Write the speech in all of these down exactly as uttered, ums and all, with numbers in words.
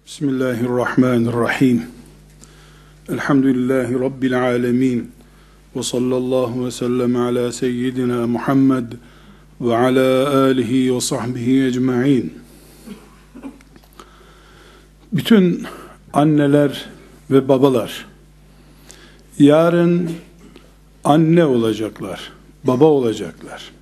Bismillahirrahmanirrahim. Elhamdülillahi Rabbil alemin. Ve sallallahu ve sellem ala seyyidina Muhammed ve ala alihi ve sahbihi ecma'in. Bütün anneler ve babalar yarın anne olacaklar, baba olacaklar.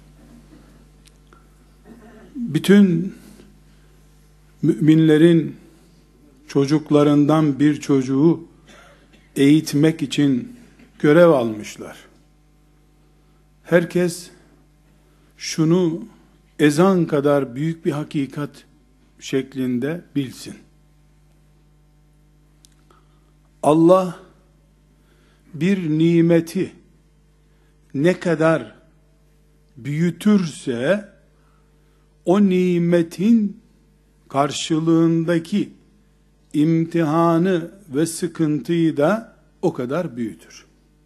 Bütün müminlerin çocuklarından bir çocuğu eğitmek için görev almışlar. Herkes şunu ezan kadar büyük bir hakikat şeklinde bilsin. Allah bir nimeti ne kadar büyütürse o nimetin karşılığındaki imtihanı ve sıkıntıyı da o kadar büyütür.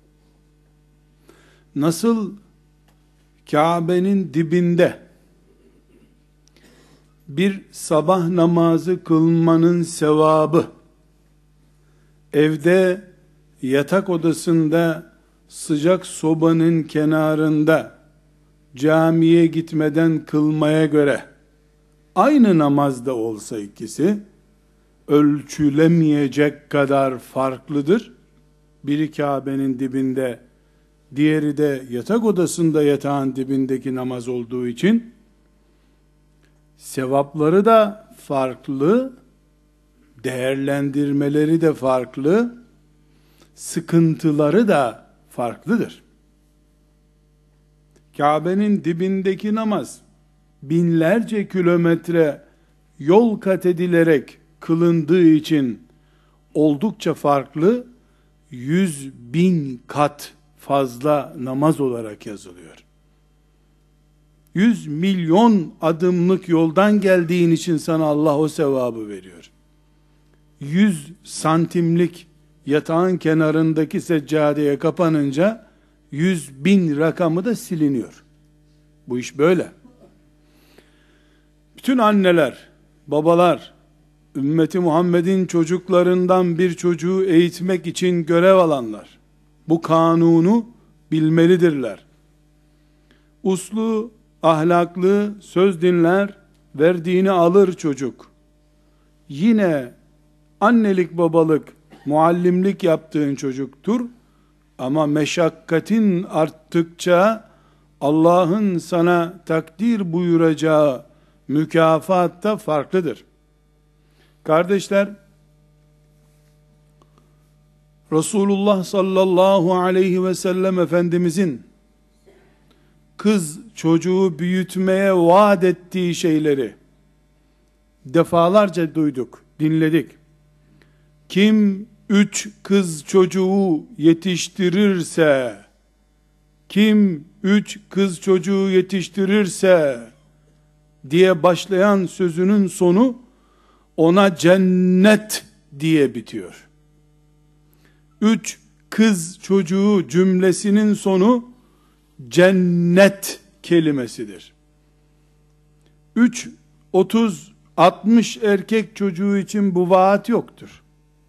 Nasıl Kabe'nin dibinde bir sabah namazı kılmanın sevabı, evde yatak odasında sıcak sobanın kenarında camiye gitmeden kılmaya göre aynı namazda olsa ikisi ölçülemeyecek kadar farklıdır. Biri Kabe'nin dibinde, diğeri de yatak odasında yatağın dibindeki namaz olduğu için sevapları da farklı, değerlendirmeleri de farklı, sıkıntıları da farklıdır. Kabe'nin dibindeki namaz binlerce kilometre yol kat edilerek kılındığı için oldukça farklı, yüz bin kat fazla namaz olarak yazılıyor. Yüz milyon adımlık yoldan geldiğin için sana Allah o sevabı veriyor. Yüz santimlik yatağın kenarındaki seccadeye kapanınca yüz bin rakamı da siliniyor. Bu iş böyle. Bütün anneler, babalar, ümmeti Muhammed'in çocuklarından bir çocuğu eğitmek için görev alanlar, bu kanunu bilmelidirler. Uslu, ahlaklı, söz dinler, verdiğini alır çocuk. Yine annelik babalık, muallimlik yaptığın çocuktur. Ama meşakkatin arttıkça Allah'ın sana takdir buyuracağı mükafat da farklıdır. Kardeşler, Resulullah sallallahu aleyhi ve sellem Efendimizin kız çocuğu büyütmeye vaat ettiği şeyleri defalarca duyduk, dinledik. Kim üç kız çocuğu yetiştirirse, kim üç kız çocuğu yetiştirirse diye başlayan sözünün sonu ona cennet diye bitiyor. Üç kız çocuğu cümlesinin sonu cennet kelimesidir. Üç, otuz, altmış erkek çocuğu için bu vaat yoktur.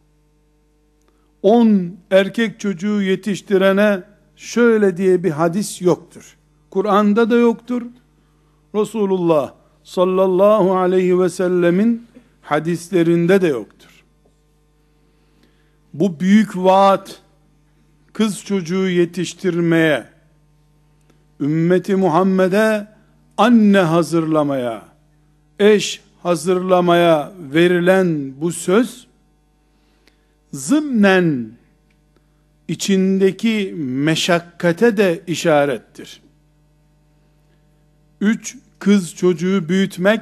On erkek çocuğu yetiştirene şöyle diye bir hadis yoktur. Kur'an'da da yoktur. Resulullah sallallahu aleyhi ve sellemin hadislerinde de yoktur. Bu büyük vaat, kız çocuğu yetiştirmeye, ümmeti Muhammed'e anne hazırlamaya, eş hazırlamaya verilen bu söz, zımnen içindeki meşakkate de işarettir. Üç kız çocuğu büyütmek,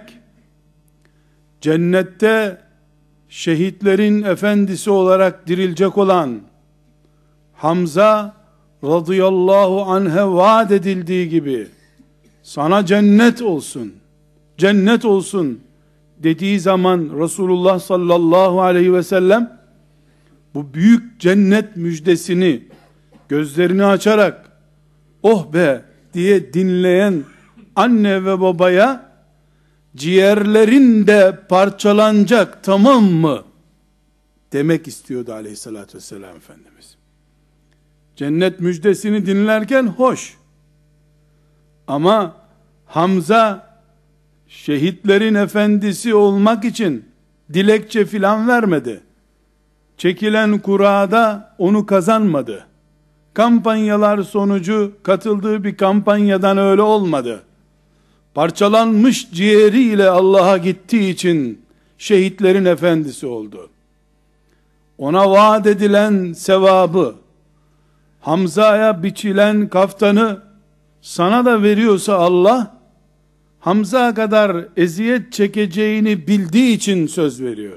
cennette şehitlerin efendisi olarak dirilecek olan Hamza radıyallahu anh'e vaat edildiği gibi sana cennet olsun, cennet olsun dediği zaman Resulullah sallallahu aleyhi ve sellem bu büyük cennet müjdesini gözlerini açarak oh be diye dinleyen anne ve babaya ciğerlerin de parçalanacak, tamam mı demek istiyordu aleyhissalatü vesselam Efendimiz. Cennet müjdesini dinlerken hoş. Ama Hamza şehitlerin efendisi olmak için dilekçe filan vermedi. Çekilen kurada onu kazanmadı. Kampanyalar sonucu katıldığı bir kampanyadan öyle olmadı. Parçalanmış ciğeriyle Allah'a gittiği için şehitlerin efendisi oldu. Ona vaat edilen sevabı, Hamza'ya biçilen kaftanı sana da veriyorsa Allah, Hamza kadar eziyet çekeceğini bildiği için söz veriyor.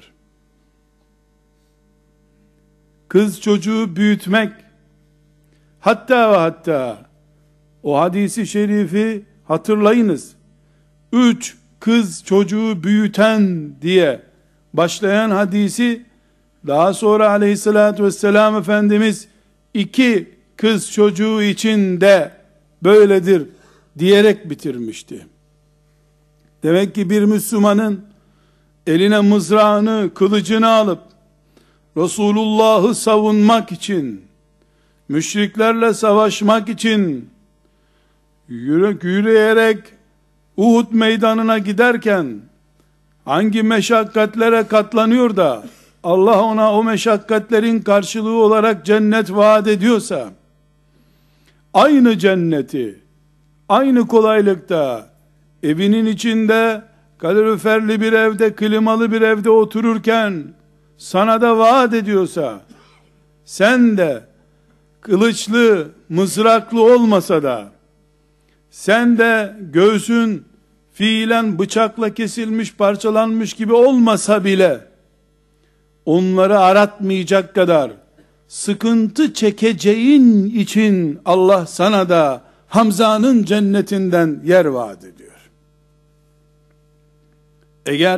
Kız çocuğu büyütmek, hatta ve hatta o hadisi şerifi hatırlayınız. Üç kız çocuğu büyüten diye başlayan hadisi daha sonra aleyhissalatü vesselam Efendimiz iki kız çocuğu için de böyledir diyerek bitirmişti. Demek ki bir Müslümanın eline mızrağını, kılıcını alıp Resulullah'ı savunmak için, müşriklerle savaşmak için yürü, yürüyerek Uhud meydanına giderken hangi meşakkatlere katlanıyor da Allah ona o meşakkatlerin karşılığı olarak cennet vaat ediyorsa, aynı cenneti aynı kolaylıkta evinin içinde kaloriferli bir evde, klimalı bir evde otururken sana da vaat ediyorsa, sen de kılıçlı, mızraklı olmasa da, sen de göğsün fiilen bıçakla kesilmiş, parçalanmış gibi olmasa bile, onları aratmayacak kadar sıkıntı çekeceğin için Allah sana da Hamza'nın cennetinden yer vaat ediyor. Eğer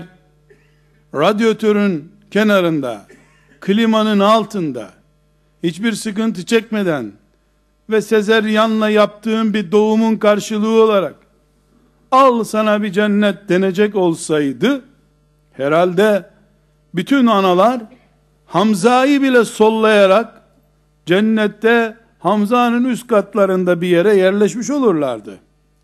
radyatörün kenarında, klimanın altında, hiçbir sıkıntı çekmeden ve sezeryanla yaptığın bir doğumun karşılığı olarak al sana bir cennet denecek olsaydı, herhalde bütün analar Hamza'yı bile sollayarak cennette Hamza'nın üst katlarında bir yere yerleşmiş olurlardı.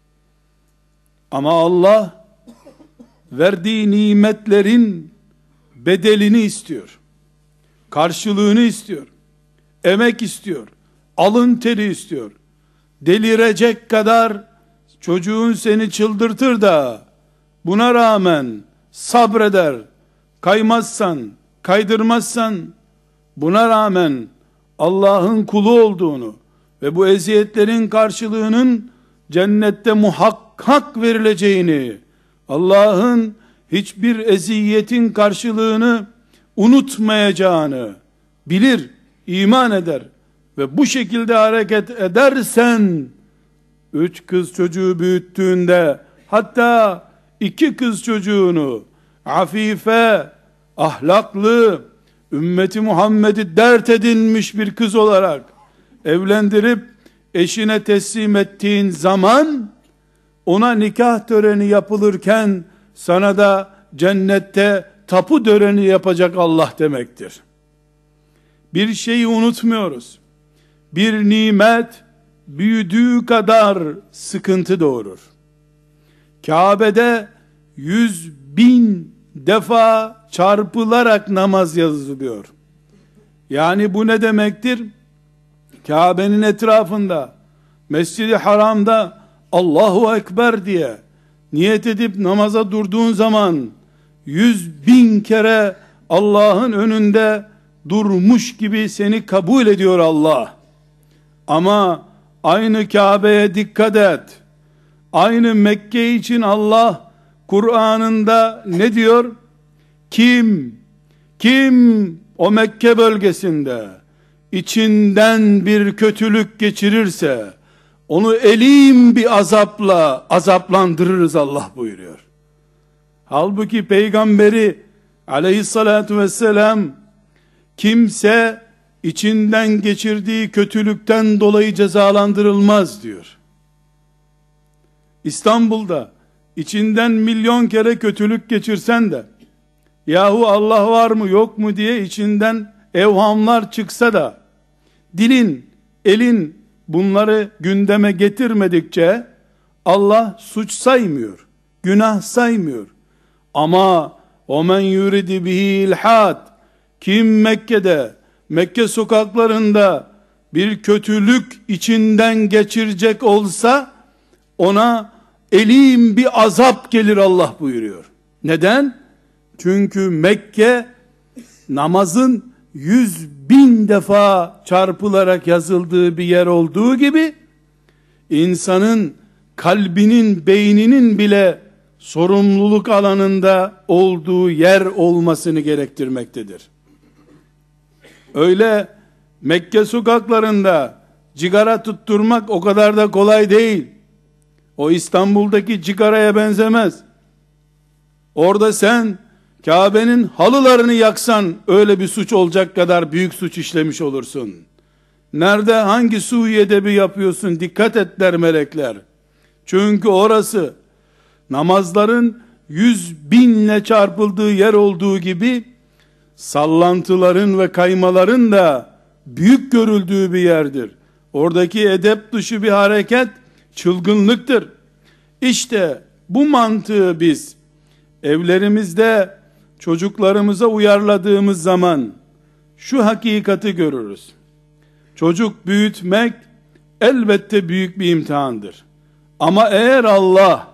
Ama Allah verdiği nimetlerin bedelini istiyor. Karşılığını istiyor. Emek istiyor. Alın teri istiyor. Delirecek kadar çocuğun seni çıldırtır da buna rağmen sabreder, kaymazsan, kaydırmazsan, buna rağmen Allah'ın kulu olduğunu ve bu eziyetlerin karşılığının cennette muhakkak verileceğini, Allah'ın hiçbir eziyetin karşılığını unutmayacağını bilir, iman eder ve bu şekilde hareket edersen, üç kız çocuğu büyüttüğünde, hatta iki kız çocuğunu afife, ahlaklı, ümmeti Muhammed'i dert edinmiş bir kız olarak evlendirip eşine teslim ettiğin zaman, ona nikah töreni yapılırken sana da cennette tapu töreni yapacak Allah demektir. Bir şeyi unutmuyoruz. Bir nimet büyüdüğü kadar sıkıntı doğurur. Kabe'de yüz bin defa çarpılarak namaz yazılıyor. Yani bu ne demektir? Kabe'nin etrafında, Mescid-i Haram'da Allahu Ekber diye niyet edip namaza durduğun zaman yüz bin kere Allah'ın önünde durmuş gibi seni kabul ediyor Allah. Ama aynı Kabe'ye dikkat et. Aynı Mekke için Allah Kur'an'ında ne diyor? Kim, kim o Mekke bölgesinde içinden bir kötülük geçirirse, onu elim bir azapla azaplandırırız Allah buyuruyor. Halbuki Peygamberi aleyhissalatu vesselam, kimse içinden geçirdiği kötülükten dolayı cezalandırılmaz diyor. İstanbul'da içinden milyon kere kötülük geçirsen de, yahu Allah var mı yok mu diye içinden evhamlar çıksa da, dilin, elin bunları gündeme getirmedikçe Allah suç saymıyor, günah saymıyor. Ama وَمَنْ يُرِدِ بِهِ ilhad, kim Mekke'de, Mekke sokaklarında bir kötülük içinden geçirecek olsa, ona elim bir azap gelir Allah buyuruyor. Neden? Çünkü Mekke namazın yüz bin defa çarpılarak yazıldığı bir yer olduğu gibi, insanın kalbinin, beyninin bile sorumluluk alanında olduğu yer olmasını gerektirmektedir. Öyle Mekke sokaklarında cigara tutturmak o kadar da kolay değil. O İstanbul'daki cigaraya benzemez. Orada sen Kabe'nin halılarını yaksan öyle bir suç olacak kadar büyük suç işlemiş olursun. Nerede, hangi sui edebi yapıyorsun, dikkat et der melekler. Çünkü orası namazların yüz binle çarpıldığı yer olduğu gibi, sallantıların ve kaymaların da büyük görüldüğü bir yerdir. Oradaki edep dışı bir hareket çılgınlıktır. İşte bu mantığı biz evlerimizde çocuklarımıza uyarladığımız zaman şu hakikati görürüz. Çocuk büyütmek elbette büyük bir imtihandır. Ama eğer Allah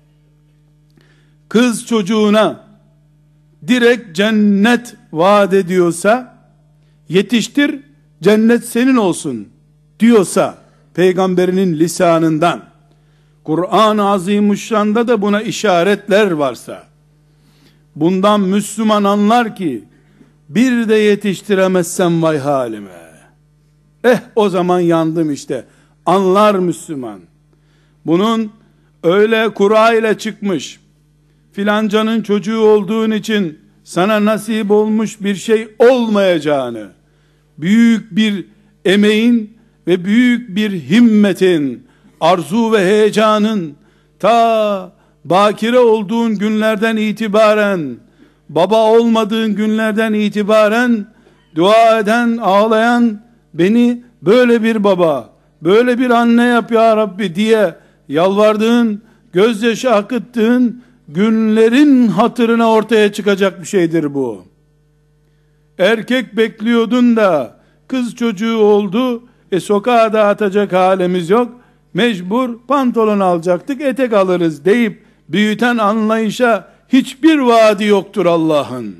kız çocuğuna direkt cennet vaat ediyorsa, yetiştir cennet senin olsun diyorsa, peygamberinin lisanından, Kur'an-ı Azimuşşan'da da buna işaretler varsa, bundan Müslüman anlar ki, bir de yetiştiremezsem vay halime. Eh o zaman yandım işte. Anlar Müslüman. Bunun öyle kura ile çıkmış, filancanın çocuğu olduğun için sana nasip olmuş bir şey olmayacağını, büyük bir emeğin ve büyük bir himmetin, arzu ve heyecanın, ta bakire olduğun günlerden itibaren, baba olmadığın günlerden itibaren, dua eden, ağlayan, beni böyle bir baba, böyle bir anne yap ya Rabbi diye yalvardığın, gözyaşı akıttığın günlerin hatırına ortaya çıkacak bir şeydir bu. Erkek bekliyordun da kız çocuğu oldu, e sokağa da atacak halimiz yok, mecbur pantolon alacaktık, etek alırız deyip büyüten anlayışa hiçbir vaadi yoktur Allah'ın.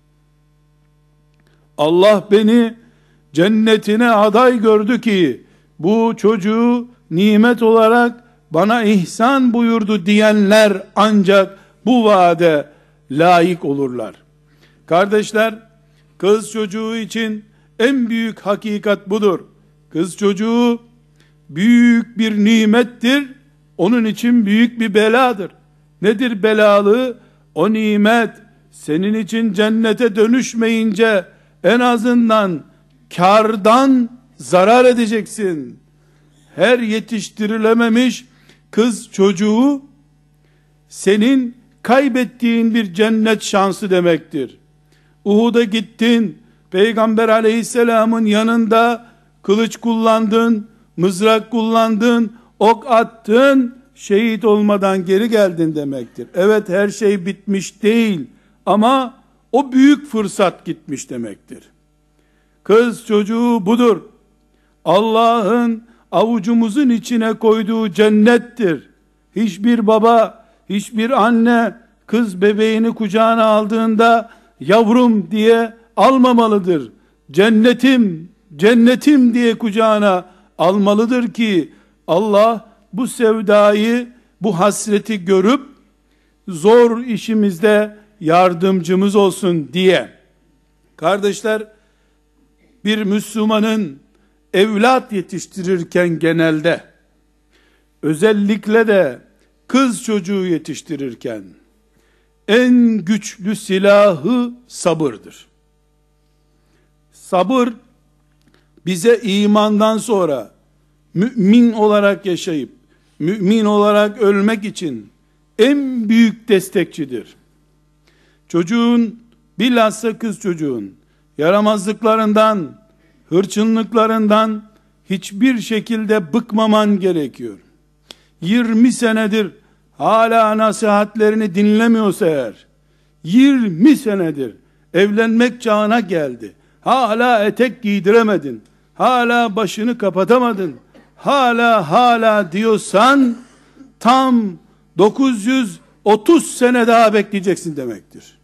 Allah beni cennetine aday gördü ki bu çocuğu nimet olarak bana ihsan buyurdu diyenler ancak bu vaade layık olurlar. Kardeşler, kız çocuğu için en büyük hakikat budur. Kız çocuğu büyük bir nimettir, onun için büyük bir beladır. Nedir belalı? O nimet senin için cennete dönüşmeyince en azından kardan zarar edeceksin. Her yetiştirilememiş kız çocuğu senin kaybettiğin bir cennet şansı demektir. Uhud'a gittin, Peygamber aleyhisselamın yanında kılıç kullandın, mızrak kullandın, ok attın, şehit olmadan geri geldin demektir. Evet, her şey bitmiş değil ama o büyük fırsat gitmiş demektir. Kız çocuğu budur. Allah'ın avucumuzun içine koyduğu cennettir. Hiçbir baba, hiçbir anne kız bebeğini kucağına aldığında yavrum diye almamalıdır. Cennetim, cennetim diye kucağına almalıdır ki Allah bu sevdayı, bu hasreti görüp zor işimizde yardımcımız olsun diye. Kardeşler, bir Müslümanın evlat yetiştirirken genelde, özellikle de kız çocuğu yetiştirirken en güçlü silahı sabırdır. Sabır bize imandan sonra mümin olarak yaşayıp mümin olarak ölmek için en büyük destekçidir. Çocuğun bilhassa kız çocuğun yaramazlıklarından, hırçınlıklarından hiçbir şekilde bıkmaman gerekiyor. yirmi senedir hala nasihatlerini dinlemiyorsa eğer, yirmi senedir evlenmek çağına geldi, hala etek giydiremedin, hala başını kapatamadın, hala hala diyorsan, tam dokuz yüz otuz sene daha bekleyeceksin demektir.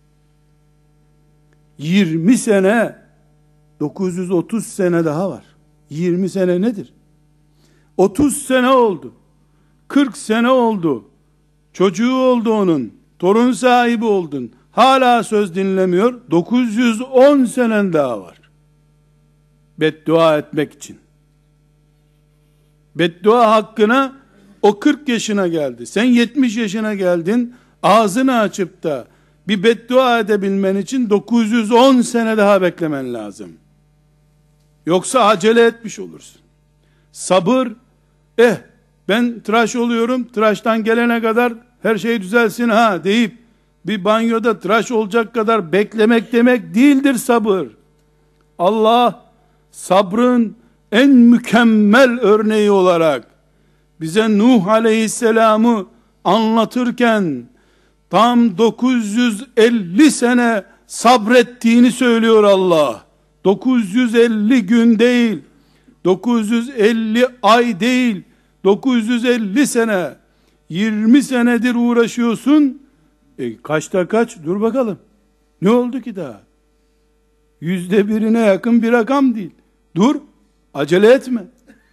yirmi sene, dokuz yüz otuz sene daha var. yirmi sene nedir? otuz sene oldu. kırk sene oldu. Çocuğu oldu onun. Torun sahibi oldun. Hala söz dinlemiyor. dokuz yüz on senen daha var. Beddua etmek için. Beddua hakkına o kırk yaşına geldi. Sen yetmiş yaşına geldin. Ağzını açıp da bir beddua edebilmen için dokuz yüz on sene daha beklemen lazım. Yoksa acele etmiş olursun. Sabır, eh ben tıraş oluyorum, tıraştan gelene kadar her şey düzelsin ha deyip bir banyoda tıraş olacak kadar beklemek demek değildir sabır. Allah sabrın en mükemmel örneği olarak bize Nuh Aleyhisselam'ı anlatırken tam dokuz yüz elli sene sabrettiğini söylüyor Allah. dokuz yüz elli gün değil, dokuz yüz elli ay değil, dokuz yüz elli sene, yirmi senedir uğraşıyorsun. E kaçta kaç? Dur bakalım. Ne oldu ki daha? Yüzde birine yakın bir rakam değil. Dur, acele etme.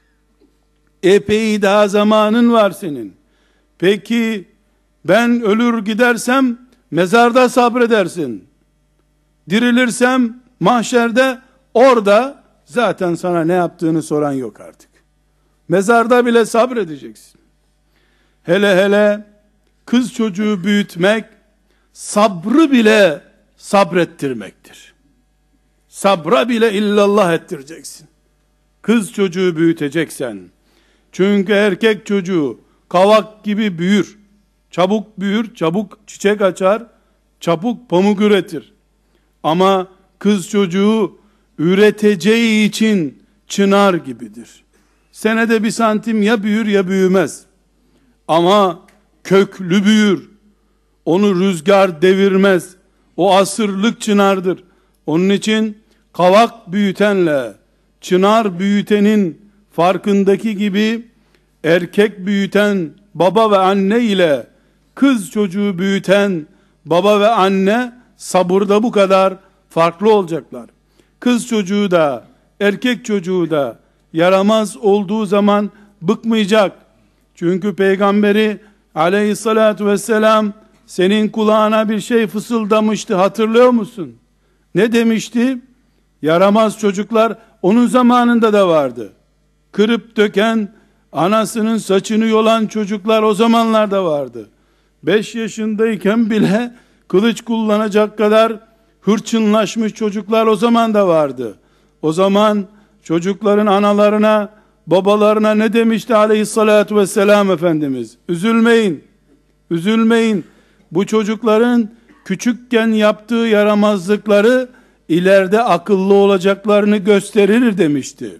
Epey daha zamanın var senin. Peki ben ölür gidersem mezarda sabredersin. Dirilirsem mahşerde, orada zaten sana ne yaptığını soran yok artık. Mezarda bile sabredeceksin. Hele hele kız çocuğu büyütmek, sabrı bile sabrettirmektir. Sabra bile illallah ettireceksin. Kız çocuğu büyüteceksen. Çünkü erkek çocuğu kavak gibi büyür. Çabuk büyür, çabuk çiçek açar, çabuk pamuk üretir. Ama kız çocuğu üreteceği için çınar gibidir. Senede bir santim ya büyür ya büyümez. Ama köklü büyür. Onu rüzgar devirmez. O asırlık çınardır. Onun için kavak büyütenle çınar büyütenin farkındaki gibi erkek büyüten baba ve anne ile kız çocuğu büyüten baba ve anne sabırda bu kadar farklı olacaklar. Kız çocuğu da erkek çocuğu da yaramaz olduğu zaman bıkmayacak. Çünkü Peygamberi aleyhissalatu vesselam senin kulağına bir şey fısıldamıştı, hatırlıyor musun? Ne demişti? Yaramaz çocuklar onun zamanında da vardı. Kırıp döken, anasının saçını yolan çocuklar o zamanlarda vardı. Beş yaşındayken bile kılıç kullanacak kadar hırçınlaşmış çocuklar o zaman da vardı. O zaman çocukların analarına, babalarına ne demişti aleyhissalatu vesselam Efendimiz? Üzülmeyin, üzülmeyin. Bu çocukların küçükken yaptığı yaramazlıkları ileride akıllı olacaklarını gösterir demişti.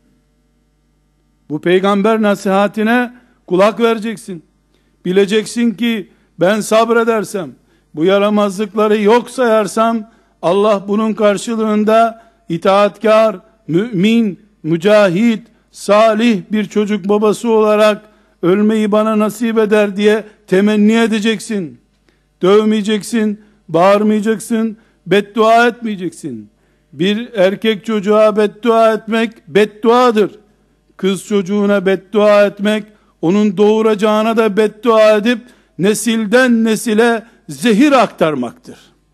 Bu peygamber nasihatine kulak vereceksin. Bileceksin ki ben sabredersem, bu yaramazlıkları yok sayarsam, Allah bunun karşılığında itaatkar, mümin, mücahit, salih bir çocuk babası olarak ölmeyi bana nasip eder diye temenni edeceksin. Dövmeyeceksin, bağırmayacaksın, beddua etmeyeceksin. Bir erkek çocuğa beddua etmek bedduadır. Kız çocuğuna beddua etmek, onun doğuracağına da beddua edip nesilden nesile zehir aktarmaktır.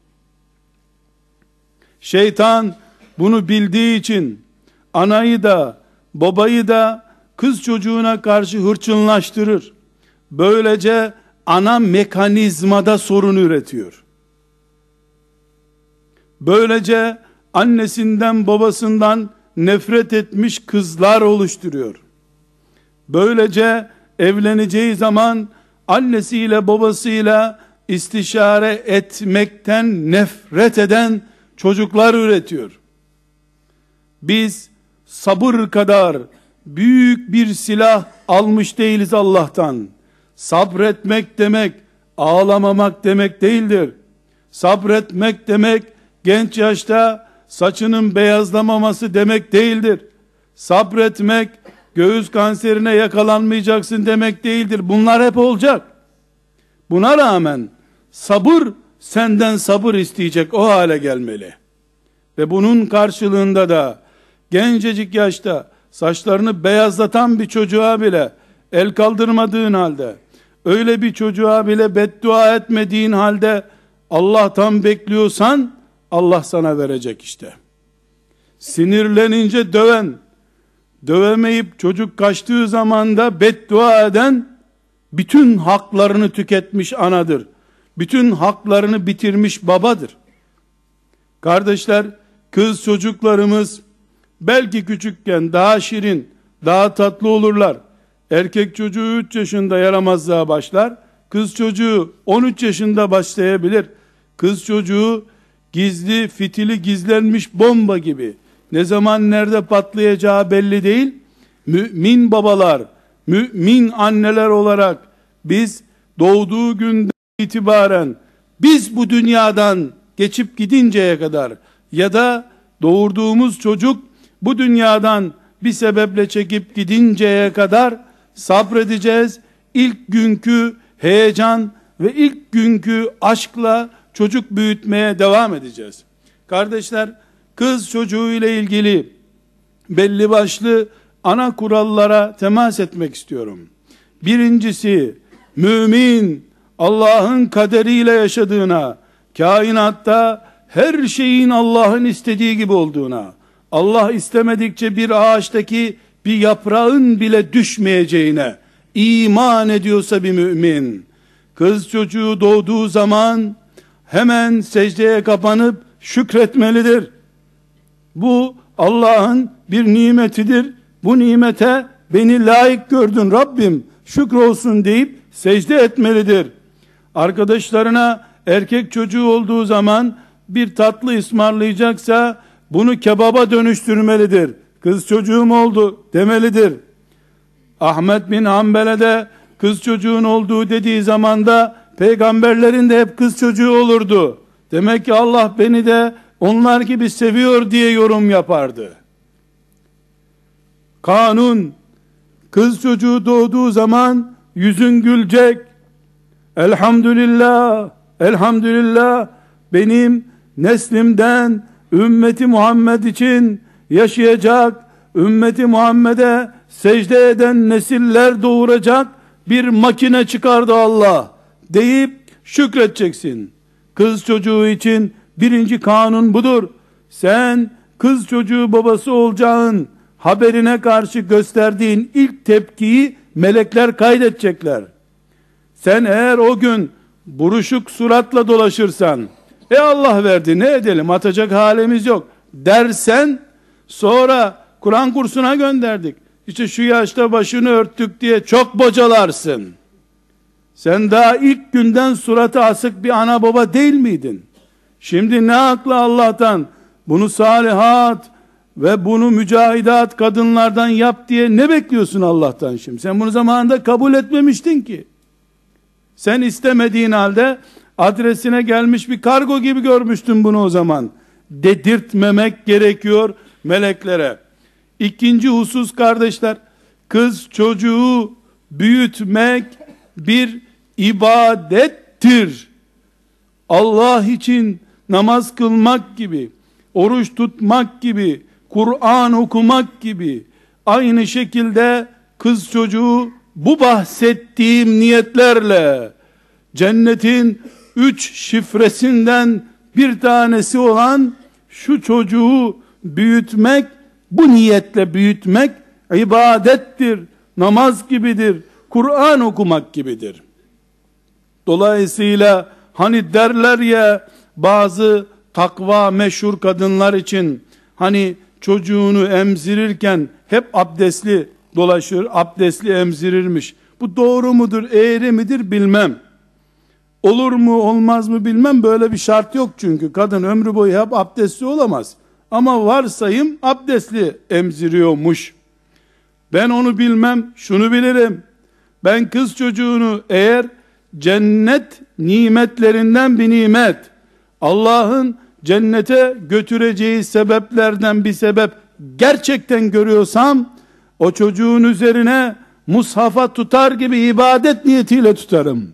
Şeytan bunu bildiği için anayı da babayı da kız çocuğuna karşı hırçınlaştırır. Böylece ana mekanizmada sorun üretiyor. Böylece annesinden babasından nefret etmiş kızlar oluşturuyor. Böylece evleneceği zaman annesiyle babasıyla istişare etmekten nefret eden çocuklar üretiyor. Biz sabır kadar büyük bir silah almış değiliz Allah'tan. Sabretmek demek ağlamamak demek değildir. Sabretmek demek genç yaşta saçının beyazlamaması demek değildir. Sabretmek göğüs kanserine yakalanmayacaksın demek değildir. Bunlar hep olacak. Buna rağmen sabır senden sabır isteyecek o hale gelmeli. Ve bunun karşılığında da gencecik yaşta saçlarını beyazlatan bir çocuğa bile el kaldırmadığın halde, öyle bir çocuğa bile beddua etmediğin halde Allah'tan bekliyorsan Allah sana verecek işte. Sinirlenince döven, dövemeyip çocuk kaçtığı zaman da beddua eden bütün haklarını tüketmiş anadır. Bütün haklarını bitirmiş babadır. Kardeşler, kız çocuklarımız belki küçükken daha şirin, daha tatlı olurlar. Erkek çocuğu üç yaşında yaramazlığa başlar. Kız çocuğu on üç yaşında başlayabilir. Kız çocuğu gizli, fitili gizlenmiş bomba gibi. Ne zaman nerede patlayacağı belli değil. Mümin babalar, mümin anneler olarak biz doğduğu günden itibaren, biz bu dünyadan geçip gidinceye kadar ya da doğurduğumuz çocuk bu dünyadan bir sebeple çekip gidinceye kadar sabredeceğiz. İlk günkü heyecan ve ilk günkü aşkla çocuk büyütmeye devam edeceğiz. Kardeşler, kız çocuğu ile ilgili belli başlı ana kurallara temas etmek istiyorum. Birincisi, mümin Allah'ın kaderiyle yaşadığına, kainatta her şeyin Allah'ın istediği gibi olduğuna, Allah istemedikçe bir ağaçtaki bir yaprağın bile düşmeyeceğine iman ediyorsa bir mümin, kız çocuğu doğduğu zaman hemen secdeye kapanıp şükretmelidir. Bu Allah'ın bir nimetidir. Bu nimete beni layık gördün Rabbim, şükrolsun deyip secde etmelidir. Arkadaşlarına erkek çocuğu olduğu zaman bir tatlı ısmarlayacaksa bunu kebaba dönüştürmelidir. Kız çocuğum oldu demelidir. Ahmet bin Hanbel'e de kız çocuğun olduğu dediği zaman da peygamberlerin de hep kız çocuğu olurdu. Demek ki Allah beni de onlar gibi seviyor diye yorum yapardı. Kanun, kız çocuğu doğduğu zaman yüzün gülecek. Elhamdülillah, elhamdülillah benim neslimden ümmeti Muhammed için yaşayacak, ümmeti Muhammed'e secde eden nesiller doğuracak bir makine çıkardı Allah deyip şükredeceksin. Kız çocuğu için birinci kanun budur. Sen kız çocuğu babası olacağın haberine karşı gösterdiğin ilk tepkiyi melekler kaydedecekler. Sen eğer o gün buruşuk suratla dolaşırsan, e Allah verdi ne edelim, atacak halimiz yok dersen, sonra Kur'an kursuna gönderdik, İşte şu yaşta başını örttük diye çok bocalarsın. Sen daha ilk günden suratı asık bir ana baba değil miydin? Şimdi ne akla Allah'tan bunu salihat ve bunu mücahidat kadınlardan yap diye ne bekliyorsun Allah'tan şimdi? Sen bunu zamanında kabul etmemiştin ki. Sen istemediğin halde adresine gelmiş bir kargo gibi görmüştün bunu o zaman. Dedirtmemek gerekiyor meleklere. İkinci husus kardeşler, kız çocuğu büyütmek bir ibadettir. Allah için namaz kılmak gibi, oruç tutmak gibi, Kur'an okumak gibi, aynı şekilde kız çocuğu bu bahsettiğim niyetlerle cennetin üç şifresinden bir tanesi olan şu çocuğu büyütmek, bu niyetle büyütmek ibadettir, namaz gibidir, Kur'an okumak gibidir. Dolayısıyla hani derler ya bazı takva meşhur kadınlar için, hani çocuğunu emzirirken hep abdestli dolaşır, abdestli emzirirmiş. Bu doğru mudur, eğri midir bilmem. olur mu olmaz mı bilmem, böyle bir şart yok çünkü. Kadın ömrü boyu hep abdestli olamaz. Ama varsayım abdestli emziriyormuş. Ben onu bilmem, şunu bilirim. Ben kız çocuğunu eğer cennet nimetlerinden bir nimet, Allah'ın cennete götüreceği sebeplerden bir sebep gerçekten görüyorsam, o çocuğun üzerine mushafa tutar gibi ibadet niyetiyle tutarım.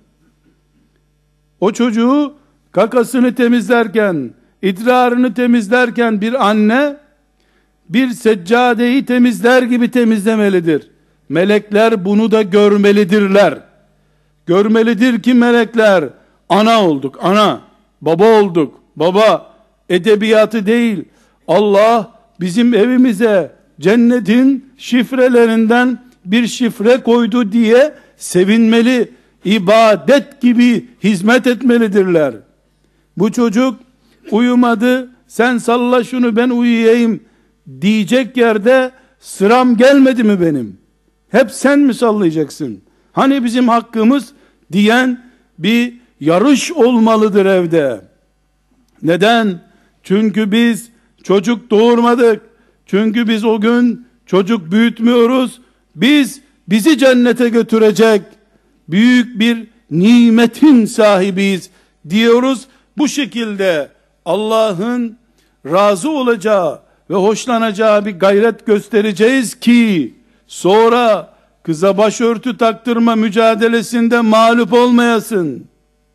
O çocuğu kakasını temizlerken, idrarını temizlerken bir anne, bir seccadeyi temizler gibi temizlemelidir. Melekler bunu da görmelidirler. Görmelidir ki melekler, ana olduk, ana, baba olduk, baba, edebiyatı değil, Allah bizim evimize cennetin şifrelerinden bir şifre koydu diye sevinmeli, ibadet gibi hizmet etmelidirler. Bu çocuk uyumadı, sen salla şunu ben uyuyayım diyecek yerde sıram gelmedi mi benim? Hep sen mi sallayacaksın? Hani bizim hakkımız diyen bir yarış olmalıdır evde. Neden? Çünkü biz çocuk doğurmadık. Çünkü biz o gün çocuk büyütmüyoruz. Biz bizi cennete götürecek büyük bir nimetin sahibiyiz diyoruz. Bu şekilde Allah'ın razı olacağı ve hoşlanacağı bir gayret göstereceğiz ki sonra kıza başörtü taktırma mücadelesinde mağlup olmayasın.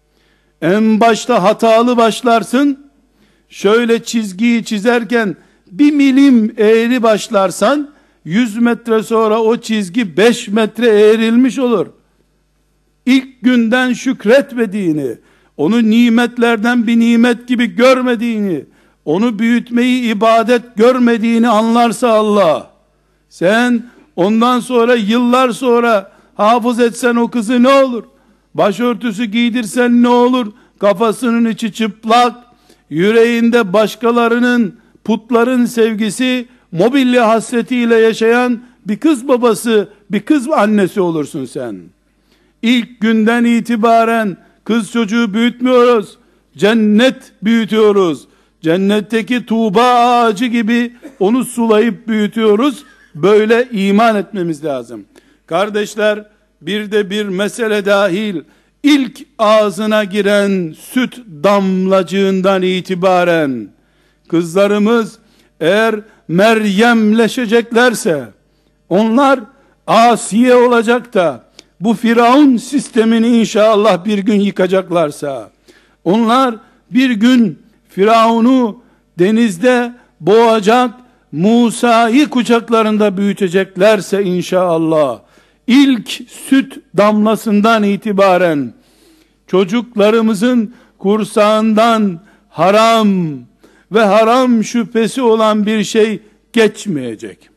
En başta hatalı başlarsın. Şöyle çizgiyi çizerken bir milim eğri başlarsan yüz metre sonra o çizgi beş metre eğrilmiş olur. İlk günden şükretmediğini, onu nimetlerden bir nimet gibi görmediğini, onu büyütmeyi ibadet görmediğini anlarsa Allah, sen ondan sonra yıllar sonra hafız etsen o kızı ne olur? Başörtüsü giydirsen ne olur? Kafasının içi çıplak, yüreğinde başkalarının, putların sevgisi, mobilya hasretiyle yaşayan bir kız babası, bir kız annesi olursun sen. İlk günden itibaren kız çocuğu büyütmüyoruz, cennet büyütüyoruz. Cennetteki Tuğba ağacı gibi onu sulayıp büyütüyoruz. Böyle iman etmemiz lazım. Kardeşler, bir de bir mesele dahil, ilk ağzına giren süt damlacığından itibaren kızlarımız eğer Meryemleşeceklerse, onlar Asiye olacak da bu Firavun sistemini inşallah bir gün yıkacaklarsa, onlar bir gün Firavun'u denizde boğacak, Musa'yı kucaklarında büyüteceklerse inşallah, ilk süt damlasından itibaren çocuklarımızın kursağından haram ve haram şüphesi olan bir şey geçmeyecek.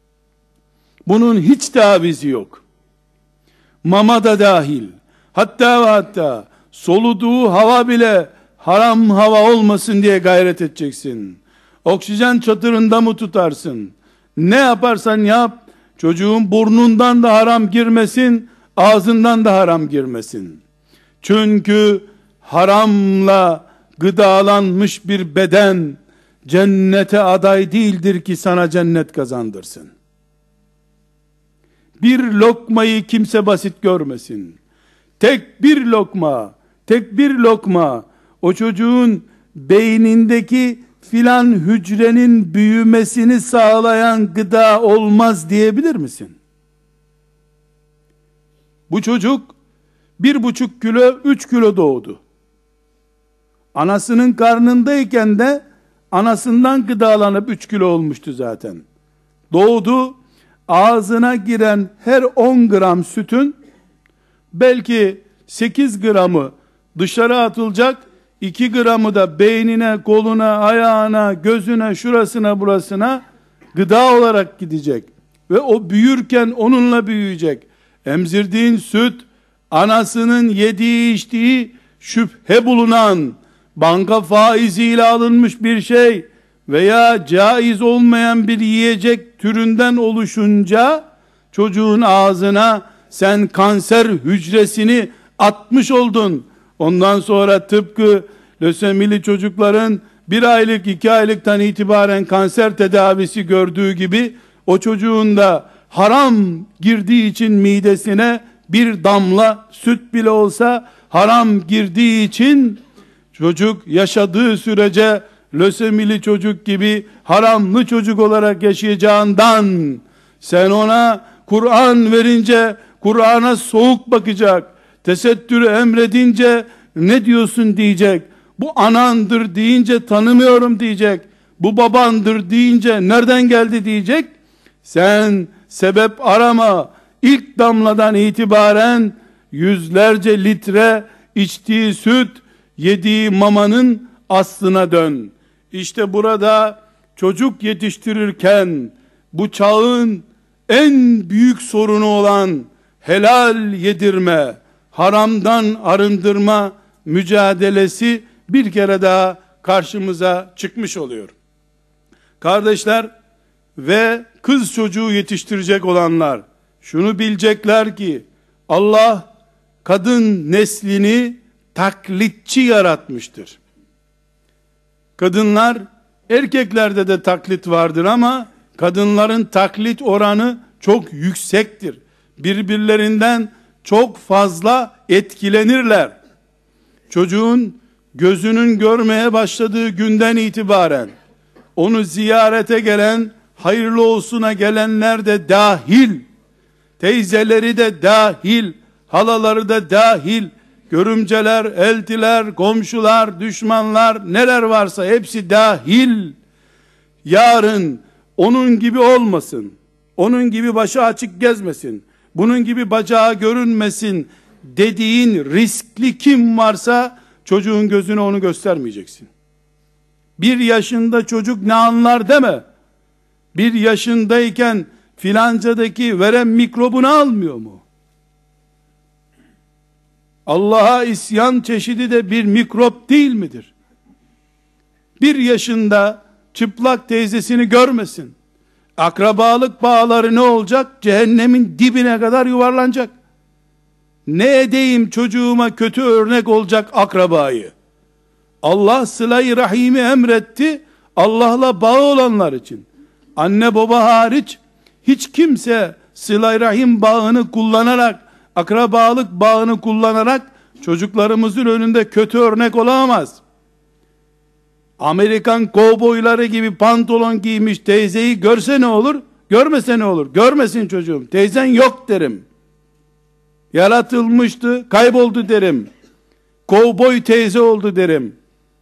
Bunun hiç tavizi yok. Mama da dahil. Hatta ve hatta soluduğu hava bile haram hava olmasın diye gayret edeceksin. Oksijen çadırında mı tutarsın? Ne yaparsan yap, çocuğun burnundan da haram girmesin, ağzından da haram girmesin. Çünkü haramla gıdalanmış bir beden cennete aday değildir ki sana cennet kazandırsın. Bir lokmayı kimse basit görmesin. Tek bir lokma, tek bir lokma o çocuğun beynindeki filan hücrenin büyümesini sağlayan gıda olmaz diyebilir misin? Bu çocuk bir buçuk kilo, üç kilo doğdu. Anasının karnındayken de anasından gıdalanıp üç kilo olmuştu zaten. Doğdu, ağzına giren her on gram sütün belki sekiz gramı dışarı atılacak, iki gramı da beynine, koluna, ayağına, gözüne, şurasına, burasına gıda olarak gidecek. Ve o büyürken onunla büyüyecek. Emzirdiğin süt, anasının yediği içtiği şüphe bulunan, banka faiziyle alınmış bir şey veya caiz olmayan bir yiyecek türünden oluşunca çocuğun ağzına sen kanser hücresini atmış oldun. Ondan sonra tıpkı lösemili çocukların bir aylık iki aylıktan itibaren kanser tedavisi gördüğü gibi, o çocuğun da haram girdiği için midesine bir damla süt bile olsa haram girdiği için çocuk yaşadığı sürece lösemili çocuk gibi haramlı çocuk olarak yaşayacağından, sen ona Kur'an verince Kur'an'a soğuk bakacak, tesettürü emredince ne diyorsun diyecek, bu anandır deyince tanımıyorum diyecek, bu babandır deyince nereden geldi diyecek. Sen sebep arama, ilk damladan itibaren yüzlerce litre içtiği süt, yediği mamanın aslına dön. İşte burada çocuk yetiştirirken bu çağın en büyük sorunu olan helal yedirme, haramdan arındırma mücadelesi bir kere daha karşımıza çıkmış oluyor. Kardeşler ve kız çocuğu yetiştirecek olanlar şunu bilecekler ki Allah kadın neslini taklitçi yaratmıştır. Kadınlar, erkeklerde de taklit vardır ama kadınların taklit oranı çok yüksektir. Birbirlerinden çok fazla etkilenirler. Çocuğun gözünün görmeye başladığı günden itibaren onu ziyarete gelen, hayırlı olsuna gelenler de dahil, teyzeleri de dahil, halaları da dahil, görümceler, eltiler, komşular, düşmanlar, neler varsa hepsi dahil. Yarın onun gibi olmasın, onun gibi başı açık gezmesin, bunun gibi bacağı görünmesin dediğin riskli kim varsa çocuğun gözüne onu göstermeyeceksin. Bir yaşında çocuk ne anlar deme. Bir yaşındayken filancadaki verem mikrobunu almıyor mu? Allah'a isyan çeşidi de bir mikrop değil midir? Bir yaşında çıplak teyzesini görmesin. Akrabalık bağları ne olacak? Cehennemin dibine kadar yuvarlanacak. Ne edeyim çocuğuma kötü örnek olacak akrabayı? Allah sıla-i rahimi emretti, Allah'la bağı olanlar için. Anne baba hariç hiç kimse sıla-i rahim bağını kullanarak, akrabalık bağını kullanarak çocuklarımızın önünde kötü örnek olamaz. Amerikan kovboyları gibi pantolon giymiş teyzeyi görse ne olur? Görmese ne olur? Görmesin çocuğum. Teyzen yok derim. Yaratılmıştı, kayboldu derim. Kovboy teyze oldu derim.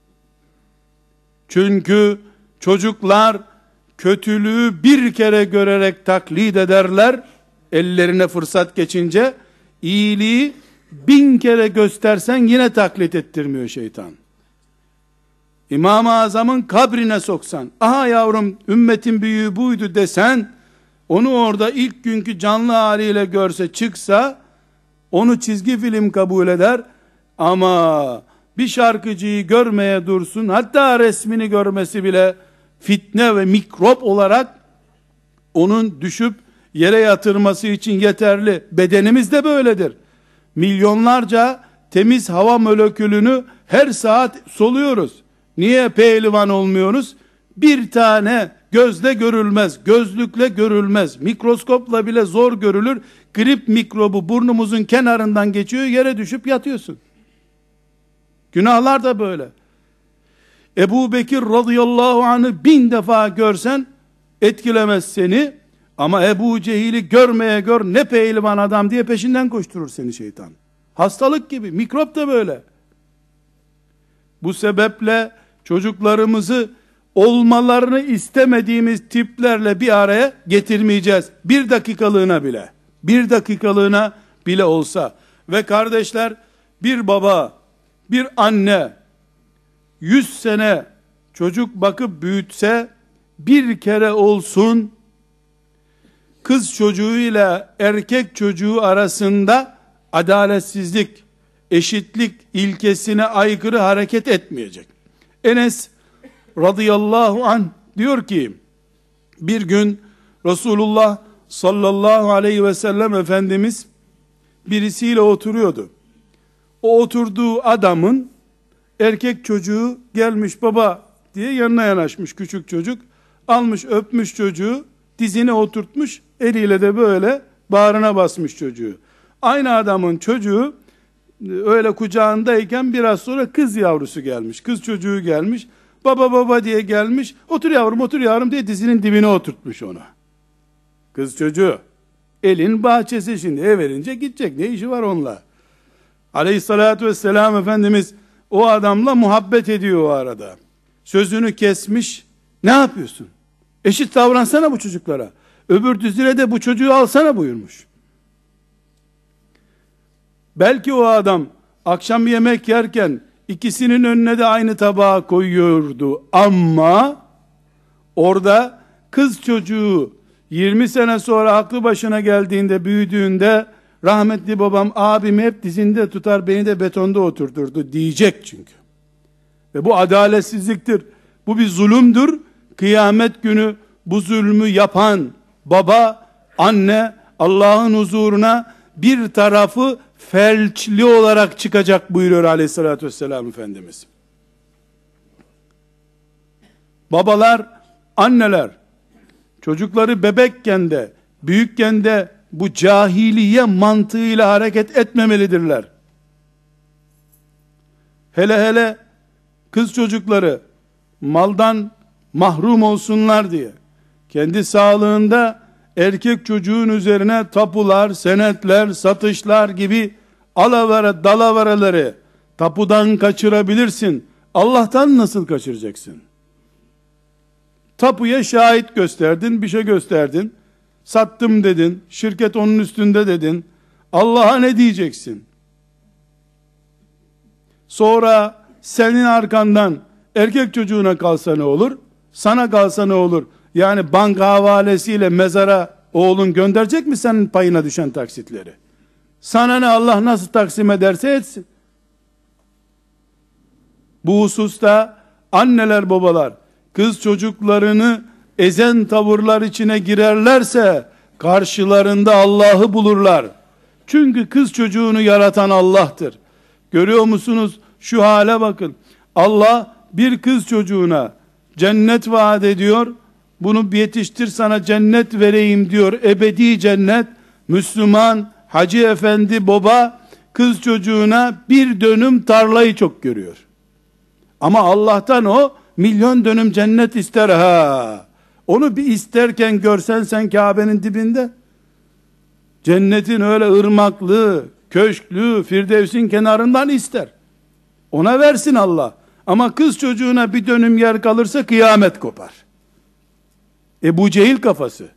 Çünkü çocuklar kötülüğü bir kere görerek taklit ederler. Ellerine fırsat geçince iyiliği bin kere göstersen yine taklit ettirmiyor şeytan. İmam-ı Azam'ın kabrine soksan, aha yavrum ümmetin büyüğü buydu desen, onu orada ilk günkü canlı haliyle görse çıksa, onu çizgi film kabul eder. Ama bir şarkıcıyı görmeye dursun, hatta resmini görmesi bile fitne ve mikrop olarak onun düşüp yere yatırması için yeterli. Bedenimiz de böyledir. Milyonlarca temiz hava molekülünü her saat soluyoruz. Niye pehlivan olmuyoruz? Bir tane gözle görülmez, gözlükle görülmez, mikroskopla bile zor görülür. Grip mikrobu burnumuzun kenarından geçiyor, yere düşüp yatıyorsun. Günahlar da böyle. Ebu Bekir radıyallahu anh'ı bin defa görsen etkilemez seni. Ama Ebu Cehil'i görmeye gör, ne pehlivan adam diye peşinden koşturur seni şeytan. Hastalık gibi, mikrop da böyle. Bu sebeple çocuklarımızı olmalarını istemediğimiz tiplerle bir araya getirmeyeceğiz. Bir dakikalığına bile, bir dakikalığına bile olsa. Ve kardeşler, bir baba, bir anne yüz sene çocuk bakıp büyütse, bir kere olsun kız çocuğuyla erkek çocuğu arasında adaletsizlik, eşitlik ilkesine aykırı hareket etmeyecek. Enes radıyallahu anh diyor ki, bir gün Resulullah sallallahu aleyhi ve sellem Efendimiz birisiyle oturuyordu. O oturduğu adamın erkek çocuğu gelmiş, baba diye yanına yanaşmış, küçük çocuk. Almış öpmüş çocuğu, dizine oturtmuş, eliyle de böyle bağrına basmış çocuğu. Aynı adamın çocuğu öyle kucağındayken biraz sonra kız yavrusu gelmiş, kız çocuğu gelmiş. Baba baba diye gelmiş, otur yavrum otur yavrum diye dizinin dibine oturtmuş onu. Kız çocuğu. Elin bahçesi, şimdi ev verince gidecek, ne işi var onunla? Aleyhissalatü vesselam Efendimiz o adamla muhabbet ediyor o arada. Sözünü kesmiş, ne yapıyorsun? Eşit davransana bu çocuklara. Öbür düzine de bu çocuğu alsana buyurmuş. Belki o adam akşam yemek yerken ikisinin önüne de aynı tabağa koyuyordu ama orada kız çocuğu yirmi sene sonra aklı başına geldiğinde, büyüdüğünde rahmetli babam abimi hep dizinde tutar, beni de betonda oturturdu diyecek çünkü. Ve bu adaletsizliktir. Bu bir zulümdür. Kıyamet günü bu zulmü yapan baba, anne Allah'ın huzuruna bir tarafı felçli olarak çıkacak buyuruyor Aleyhisselatü Vesselam Efendimiz. Babalar, anneler çocukları bebekken de büyükken de bu cahiliye mantığıyla hareket etmemelidirler. Hele hele kız çocukları maldan mahrum olsunlar diye kendi sağlığında erkek çocuğun üzerine tapular, senetler, satışlar gibi alavere dalaveraları tapudan kaçırabilirsin. Allah'tan nasıl kaçıracaksın? Tapuya şahit gösterdin, bir şey gösterdin. Sattım dedin, şirket onun üstünde dedin. Allah'a ne diyeceksin? Sonra senin arkandan erkek çocuğuna kalsa ne olur? Sana kalsa ne olur? Yani banka havalesiyle mezara oğlun gönderecek mi senin payına düşen taksitleri? Sana ne, Allah nasıl taksim ederse etsin. Bu hususta anneler babalar kız çocuklarını ezen tavırlar içine girerlerse karşılarında Allah'ı bulurlar. Çünkü kız çocuğunu yaratan Allah'tır. Görüyor musunuz? Şu hale bakın. Allah bir kız çocuğuna cennet vaat ediyor. Bunu yetiştir sana cennet vereyim diyor. Ebedi cennet. Müslüman Hacı efendi baba kız çocuğuna bir dönüm tarlayı çok görüyor. Ama Allah'tan o milyon dönüm cennet ister ha. Onu bir isterken görsen sen Kabe'nin dibinde. Cennetin öyle ırmaklı, köşklü, Firdevs'in kenarından ister. Ona versin Allah. Ama kız çocuğuna bir dönüm yer kalırsa kıyamet kopar. Ebu Cehil kafası.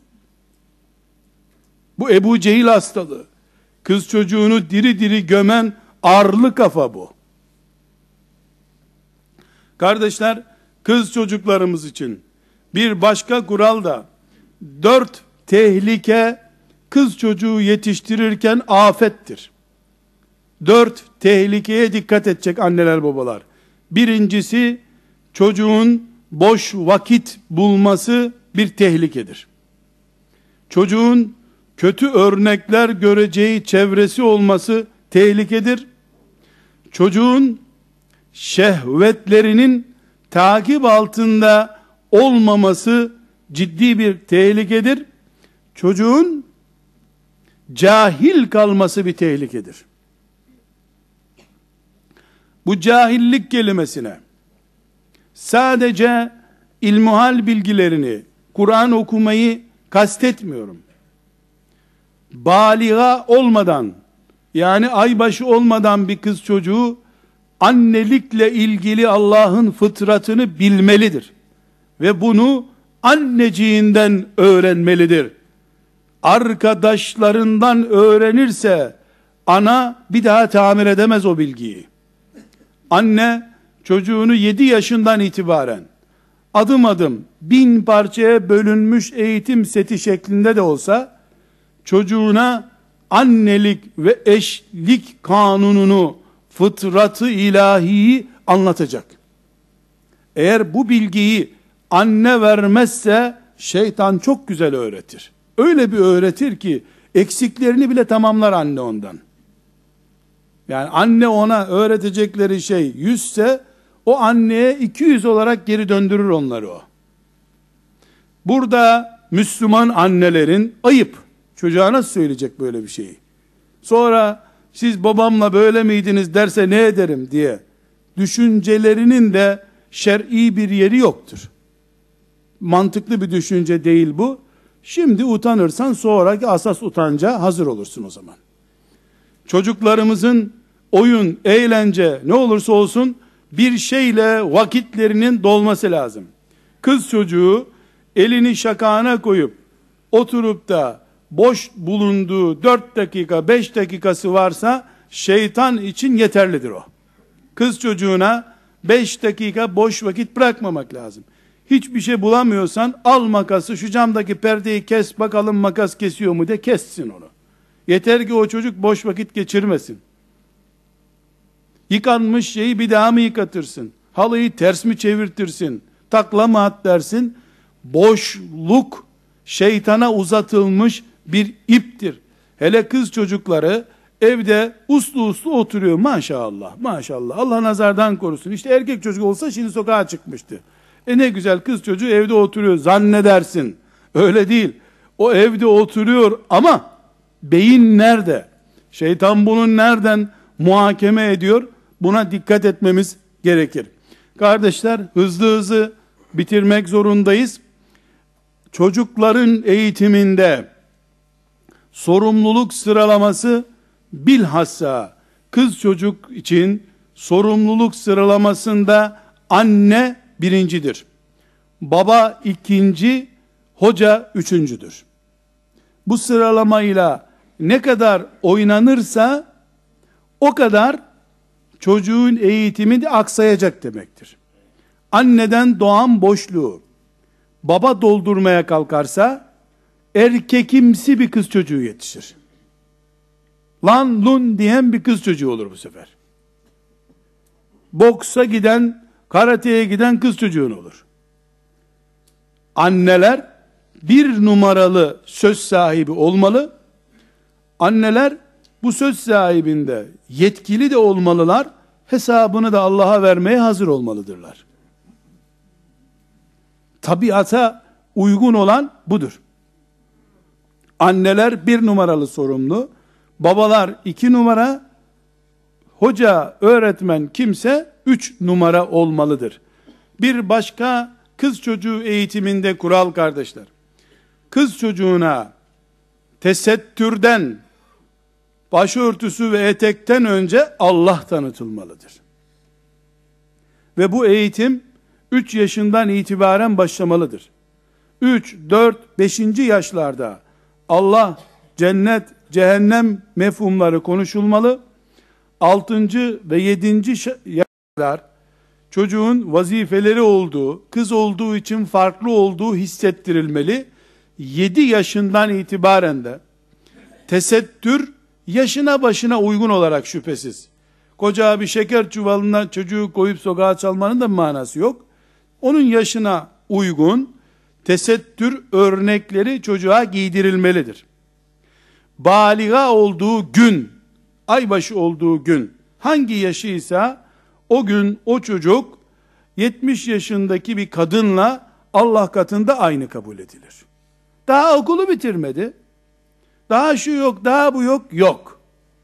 Bu Ebu Cehil hastalığı. Kız çocuğunu diri diri gömen arlı kafa bu. Kardeşler, kız çocuklarımız için bir başka kural da dört tehlike kız çocuğu yetiştirirken afettir. Dört tehlikeye dikkat edecek anneler babalar. Birincisi, çocuğun boş vakit bulması bir tehlikedir. Çocuğun kötü örnekler göreceği çevresi olması tehlikedir. Çocuğun şehvetlerinin takip altında olmaması ciddi bir tehlikedir. Çocuğun cahil kalması bir tehlikedir. Bu cahillik kelimesine sadece ilmuhal bilgilerini, Kur'an okumayı kastetmiyorum. Baliga olmadan, yani aybaşı olmadan bir kız çocuğu annelikle ilgili Allah'ın fıtratını bilmelidir. Ve bunu anneciğinden öğrenmelidir. Arkadaşlarından öğrenirse ana bir daha tamir edemez o bilgiyi. Anne çocuğunu yedi yaşından itibaren adım adım bin parçaya bölünmüş eğitim seti şeklinde de olsa çocuğuna annelik ve eşlik kanununu, fıtratı ilahiyi anlatacak. Eğer bu bilgiyi anne vermezse şeytan çok güzel öğretir. Öyle bir öğretir ki eksiklerini bile tamamlar anne ondan. Yani anne ona öğretecekleri şey yüzse o anneye iki yüz olarak geri döndürür onları o. Burada Müslüman annelerin ayıp. Çocuğa nasıl söyleyecek böyle bir şeyi? Sonra siz babamla böyle miydiniz derse ne ederim diye düşüncelerinin de şer'i bir yeri yoktur. Mantıklı bir düşünce değil bu. Şimdi utanırsan sonraki asas utanca hazır olursun o zaman. Çocuklarımızın oyun, eğlence ne olursa olsun bir şeyle vakitlerinin dolması lazım. Kız çocuğu elini şakağına koyup oturup da boş bulunduğu dört dakika, beş dakikası varsa şeytan için yeterlidir o. Kız çocuğuna beş dakika boş vakit bırakmamak lazım. Hiçbir şey bulamıyorsan al makası, şu camdaki perdeyi kes bakalım makas kesiyor mu de, kessin onu. Yeter ki o çocuk boş vakit geçirmesin. Yıkanmış şeyi bir daha mı yıkatırsın? Halıyı ters mi çevirtirsin? Takla mı at dersin? Boşluk şeytana uzatılmış bir iptir. Hele kız çocukları evde uslu uslu oturuyor maşallah maşallah, Allah nazardan korusun. İşte erkek çocuk olsa şimdi sokağa çıkmıştı. E ne güzel, kız çocuğu evde oturuyor zannedersin. Öyle değil. O evde oturuyor ama beyin nerede? Şeytan bunu nereden muhakeme ediyor? Buna dikkat etmemiz gerekir. Kardeşler, hızlı hızlı bitirmek zorundayız. Çocukların eğitiminde sorumluluk sıralaması, bilhassa kız çocuk için sorumluluk sıralamasında anne birincidir. Baba ikinci, hoca üçüncüdür. Bu sıralamayla ne kadar oynanırsa o kadar çocuğun eğitimi de aksayacak demektir. Anneden doğan boşluğu baba doldurmaya kalkarsa erkekimsi bir kız çocuğu yetişir. Lan lun diyen bir kız çocuğu olur bu sefer. Boksa giden, karateye giden kız çocuğun olur. Anneler bir numaralı söz sahibi olmalı. Anneler bu söz sahibinde yetkili de olmalılar. Hesabını da Allah'a vermeye hazır olmalıdırlar. Tabiata uygun olan budur. Anneler bir numaralı sorumlu, babalar iki numara, hoca, öğretmen kimse üç numara olmalıdır. Bir başka kız çocuğu eğitiminde kural kardeşler. Kız çocuğuna tesettürden, başörtüsü ve etekten önce Allah tanıtılmalıdır. Ve bu eğitim üç yaşından itibaren başlamalıdır. üç, dört, beşinci yaşlarda Allah, cennet, cehennem mefhumları konuşulmalı. altıncı ve yedinci yaşlar çocuğun vazifeleri olduğu, kız olduğu için farklı olduğu hissettirilmeli. yedi yaşından itibaren de tesettür yaşına başına uygun olarak şüphesiz. Koca bir şeker çuvalına çocuğu koyup sokağa çalmanın da manası yok. Onun yaşına uygun tesettür örnekleri çocuğa giydirilmelidir. Baliga olduğu gün, aybaşı olduğu gün, hangi yaşıysa o gün o çocuk yetmiş yaşındaki bir kadınla Allah katında aynı kabul edilir. Daha okulu bitirmedi. Daha şu yok, daha bu yok, yok.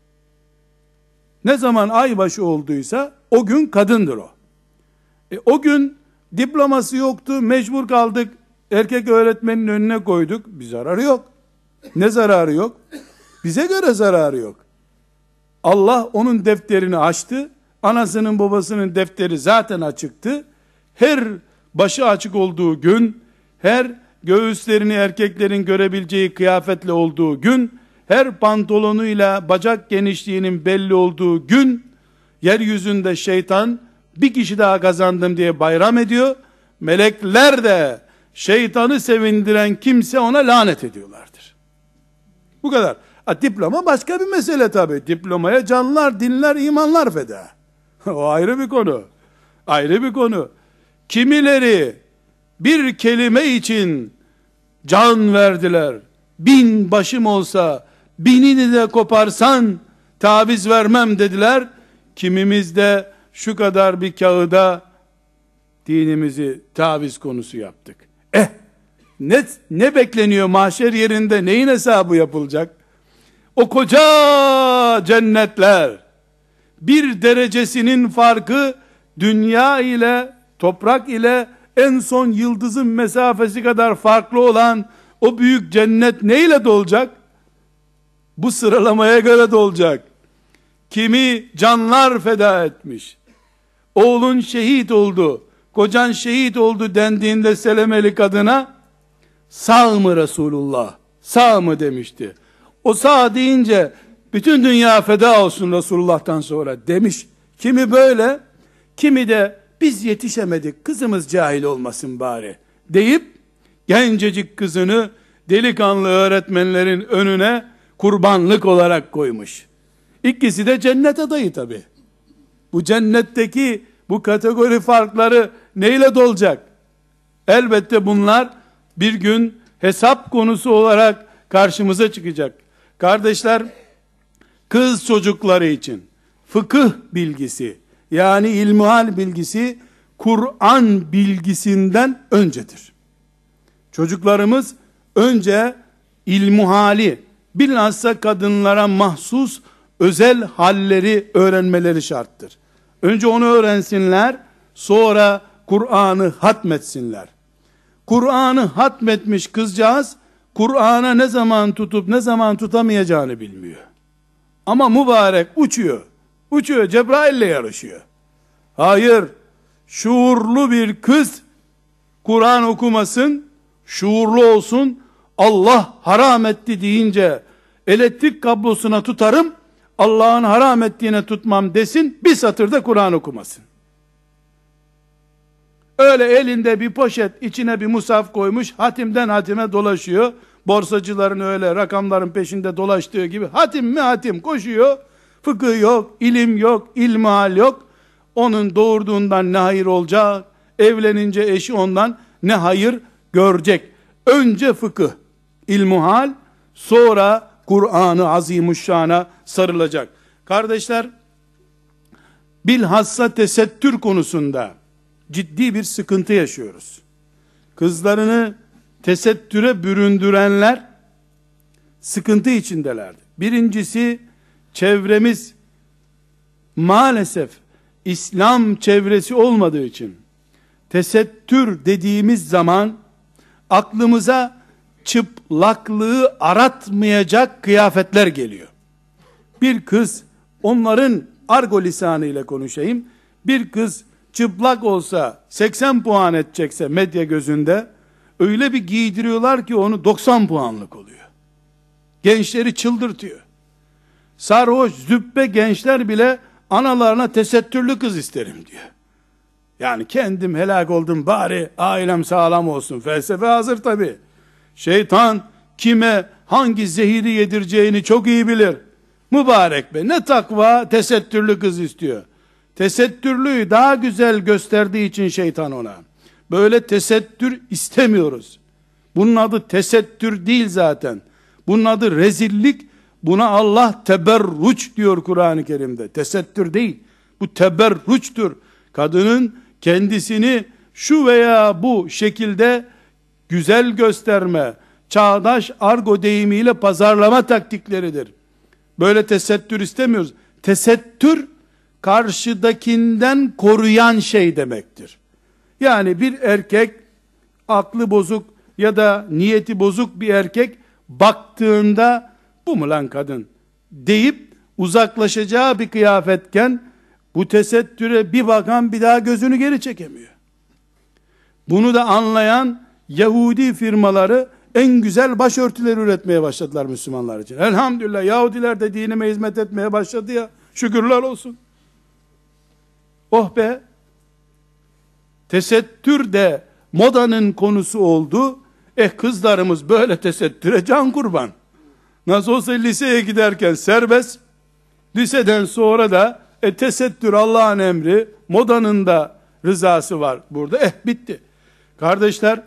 Ne zaman aybaşı olduysa o gün kadındır o. E, o gün diploması yoktu, mecbur kaldık, erkek öğretmenin önüne koyduk. Bir zararı yok. Ne zararı yok? Bize göre zararı yok. Allah onun defterini açtı. Anasının babasının defteri zaten açıktı. Her başı açık olduğu gün, her göğüslerini erkeklerin görebileceği kıyafetle olduğu gün, her pantolonuyla bacak genişliğinin belli olduğu gün, yeryüzünde şeytan bir kişi daha kazandım diye bayram ediyor. Melekler de şeytanı sevindiren kimse ona lanet ediyorlardır. Bu kadar. Ha, diploma başka bir mesele tabii. Diplomaya canlar, dinler, imanlar feda. O ayrı bir konu. Ayrı bir konu. Kimileri bir kelime için can verdiler. Bin başım olsa binini de koparsan taviz vermem dediler. Kimimiz de şu kadar bir kağıda dinimizi taviz konusu yaptık. Eh, ne, ne bekleniyor mahşer yerinde, neyin hesabı yapılacak? O koca cennetler, bir derecesinin farkı dünya ile, toprak ile en son yıldızın mesafesi kadar farklı olan o büyük cennet neyle dolacak? Bu sıralamaya göre dolacak. Kimi canlar feda etmiş, oğlun şehit oldu, kocan şehit oldu dendiğinde Selemeli kadına, sağ mı Resulullah, sağ mı demişti. O sağ deyince bütün dünya feda olsun Resulullah'tan sonra demiş. Kimi böyle, kimi de biz yetişemedik, kızımız cahil olmasın bari deyip gencecik kızını delikanlı öğretmenlerin önüne kurbanlık olarak koymuş. İkisi de cennet adayı tabi. Bu cennetteki bu kategori farkları neyle dolacak? Elbette bunlar bir gün hesap konusu olarak karşımıza çıkacak. Kardeşler, kız çocukları için fıkıh bilgisi, yani ilmihal bilgisi Kur'an bilgisinden öncedir. Çocuklarımız önce ilmuhali, bilhassa kadınlara mahsus özel halleri öğrenmeleri şarttır. Önce onu öğrensinler, sonra Kur'an'ı hatmetsinler. Kur'an'ı hatmetmiş kızcağız, Kur'an'a ne zaman tutup ne zaman tutamayacağını bilmiyor. Ama mübarek uçuyor. Uçuyor, Cebrail'le yarışıyor. Hayır, şuurlu bir kız Kur'an okumasın, şuurlu olsun, Allah haram etti deyince elektrik kablosuna tutarım, Allah'ın haram ettiğine tutmam desin, bir satırda Kur'an okumasın. Öyle elinde bir poşet, içine bir musaf koymuş, hatimden hatime dolaşıyor. Borsacıların öyle rakamların peşinde dolaştığı gibi hatim mi hatim koşuyor. Fıkıh yok, ilim yok, ilmihal yok. Onun doğurduğundan ne hayır olacak, evlenince eşi ondan ne hayır görecek. Önce fıkıh, ilmihal, sonra Kur'an-ı Azimuşşan'a sarılacak. Kardeşler, bilhassa tesettür konusunda ciddi bir sıkıntı yaşıyoruz. Kızlarını tesettüre büründürenler sıkıntı içindelerdi. Birincisi, çevremiz maalesef İslam çevresi olmadığı için tesettür dediğimiz zaman aklımıza çıplaklığı aratmayacak kıyafetler geliyor. Bir kız, onların argo lisanıyla konuşayım, bir kız çıplak olsa seksen puan edecekse medya gözünde, öyle bir giydiriyorlar ki onu doksan puanlık oluyor. Gençleri çıldırtıyor. Sarhoş, züppe gençler bile analarına tesettürlü kız isterim diyor. Yani kendim helak oldum, bari ailem sağlam olsun. Felsefe hazır tabi. Şeytan kime hangi zehiri yedireceğini çok iyi bilir. Mübarek be, ne takva, tesettürlü kız istiyor. Tesettürlüyü daha güzel gösterdiği için şeytan ona. Böyle tesettür istemiyoruz. Bunun adı tesettür değil zaten. Bunun adı rezillik. Buna Allah teberruç diyor Kur'an-ı Kerim'de. Tesettür değil. Bu teberruçtur. Kadının kendisini şu veya bu şekilde güzel gösterme, çağdaş argo deyimiyle pazarlama taktikleridir. Böyle tesettür istemiyoruz. Tesettür, karşıdakinden koruyan şey demektir. Yani bir erkek, aklı bozuk ya da niyeti bozuk bir erkek, baktığında bu mu lan kadın deyip uzaklaşacağı bir kıyafetken, bu tesettüre bir bakan bir daha gözünü geri çekemiyor. Bunu da anlayan Yahudi firmaları en güzel başörtüleri üretmeye başladılar Müslümanlar için. Elhamdülillah, Yahudiler de dinime hizmet etmeye başladı ya, şükürler olsun. Oh be, tesettür de modanın konusu oldu. Eh, kızlarımız böyle tesettüre can kurban. Nasıl olsa liseye giderken serbest, liseden sonra da e, tesettür Allah'ın emri, modanın da rızası var burada. Eh, bitti. Kardeşler,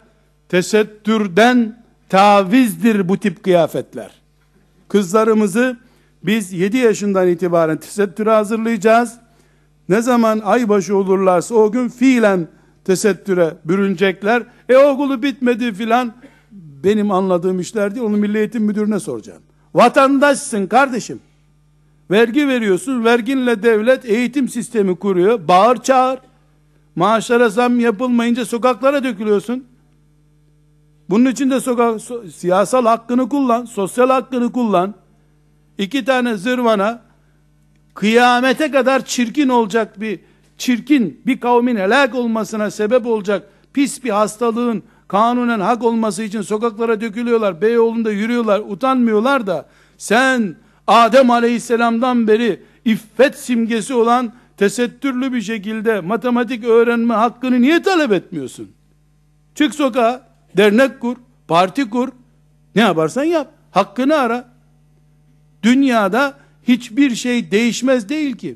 tesettürden tavizdir bu tip kıyafetler. Kızlarımızı Biz yedi yaşından itibaren tesettüre hazırlayacağız. Ne zaman aybaşı olurlarsa o gün fiilen tesettüre bürünecekler. E okulu bitmedi filan. Benim anladığım işler değil, onu Milli Eğitim Müdürü'ne soracağım. Vatandaşsın kardeşim. Vergi veriyorsun, verginle devlet eğitim sistemi kuruyor. Bağır çağır. Maaşlara zam yapılmayınca sokaklara dökülüyorsun. Bunun için de sokak, so, siyasal hakkını kullan, sosyal hakkını kullan. İki tane zırvana kıyamete kadar çirkin olacak bir, çirkin bir kavmin helak olmasına sebep olacak pis bir hastalığın kanunen hak olması için sokaklara dökülüyorlar. Beyoğlu'nda yürüyorlar, utanmıyorlar da sen Adem Aleyhisselam'dan beri iffet simgesi olan tesettürlü bir şekilde matematik öğrenme hakkını niye talep etmiyorsun? Çık sokağa, dernek kur, parti kur, ne yaparsan yap, hakkını ara. Dünyada hiçbir şey değişmez değil ki.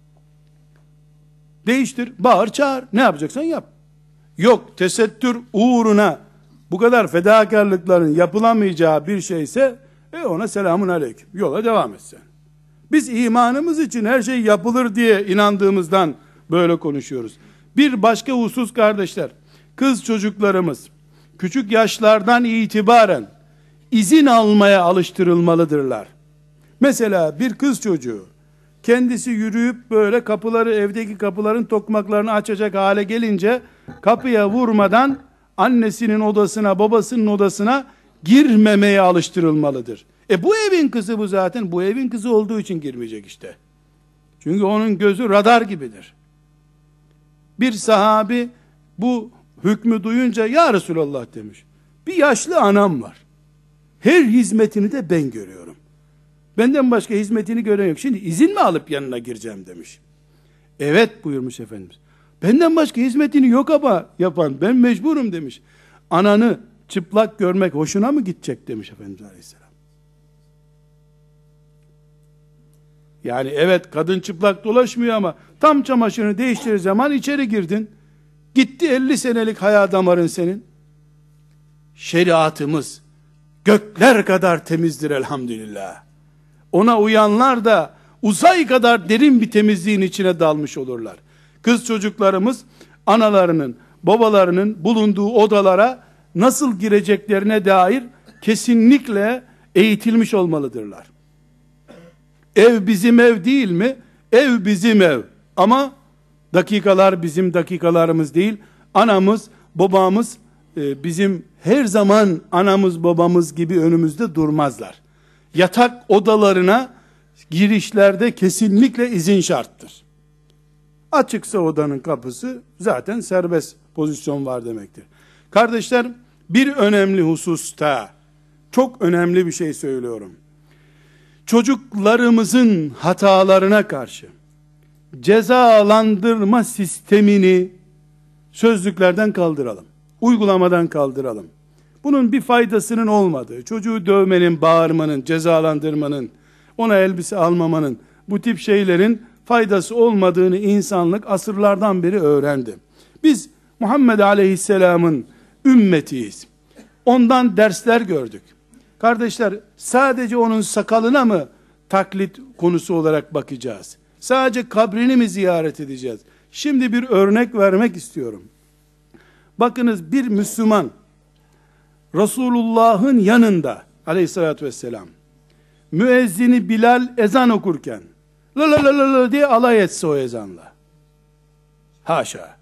Değiştir, bağır çağır, ne yapacaksan yap. Yok, tesettür uğruna bu kadar fedakarlıkların yapılamayacağı bir şeyse e ona selamun aleyküm, yola devam et sen. Biz imanımız için her şey yapılır diye inandığımızdan böyle konuşuyoruz. Bir başka husus kardeşler, kız çocuklarımız küçük yaşlardan itibaren izin almaya alıştırılmalıdırlar. Mesela bir kız çocuğu kendisi yürüyüp böyle kapıları, evdeki kapıların tokmaklarını açacak hale gelince kapıya vurmadan annesinin odasına, babasının odasına girmemeye alıştırılmalıdır. E bu evin kızı bu zaten. Bu evin kızı olduğu için girmeyecek işte. Çünkü onun gözü radar gibidir. Bir sahabi bu hükmü duyunca ya Resulallah demiş. Bir yaşlı anam var. Her hizmetini de ben görüyorum. Benden başka hizmetini gören yok. Şimdi izin mi alıp yanına gireceğim demiş. Evet buyurmuş Efendimiz. Benden başka hizmetini yok ama yapan ben mecburum demiş. Ananı çıplak görmek hoşuna mı gidecek demiş Efendimiz Aleyhisselam. Yani evet kadın çıplak dolaşmıyor ama tam çamaşırını değiştirir zaman içeri girdin. Gitti elli senelik haya damarın senin. Şeriatımız gökler kadar temizdir elhamdülillah. Ona uyanlar da uzay kadar derin bir temizliğin içine dalmış olurlar. Kız çocuklarımız analarının, babalarının bulunduğu odalara nasıl gireceklerine dair kesinlikle eğitilmiş olmalıdırlar. Ev bizim ev değil mi? Ev bizim ev. Ama dakikalar bizim dakikalarımız değil. Anamız, babamız e, bizim her zaman anamız, babamız gibi önümüzde durmazlar. Yatak odalarına girişlerde kesinlikle izin şarttır. Açıksa odanın kapısı zaten serbest pozisyon var demektir. Kardeşler, bir önemli hususta çok önemli bir şey söylüyorum. Çocuklarımızın hatalarına karşı cezalandırma sistemini sözlüklerden kaldıralım. Uygulamadan kaldıralım. Bunun bir faydasının olmadığı, çocuğu dövmenin, bağırmanın, cezalandırmanın, ona elbise almamanın, bu tip şeylerin faydası olmadığını insanlık asırlardan beri öğrendi. Biz Muhammed Aleyhisselam'ın ümmetiyiz. Ondan dersler gördük. Kardeşler, sadece onun sakalına mı taklit konusu olarak bakacağız? Sadece kabrini mi ziyaret edeceğiz? Şimdi bir örnek vermek istiyorum. Bakınız, bir Müslüman Resulullah'ın yanında aleyhissalatü vesselam müezzini Bilal ezan okurken la la la la la diye alay etse o ezanla, haşa,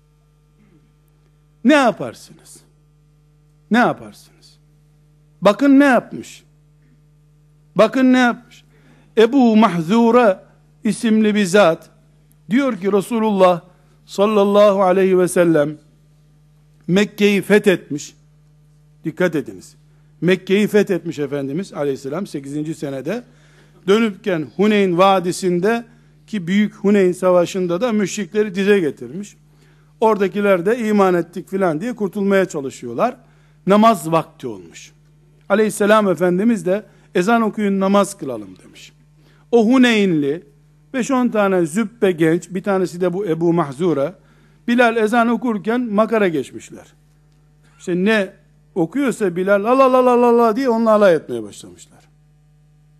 ne yaparsınız? Ne yaparsınız? Bakın ne yapmış. Bakın ne yapmış. Ebu Mahzura isimli bir zat diyor ki Resulullah sallallahu aleyhi ve sellem Mekke'yi fethetmiş. Dikkat ediniz. Mekke'yi fethetmiş Efendimiz Aleyhisselam sekizinci senede. Dönüpken Huneyn Vadisi'nde ki büyük Huneyn Savaşı'nda da müşrikleri dize getirmiş. Oradakiler de iman ettik filan diye kurtulmaya çalışıyorlar. Namaz vakti olmuş. Aleyhisselam Efendimiz de ezan okuyun namaz kılalım demiş. O Huneynli beş on tane züppe genç, bir tanesi de bu Ebu Mahzura, Bilal ezan okurken makara geçmişler. İşte ne okuyorsa Bilal la la la la la diye onunla alay etmeye başlamışlar.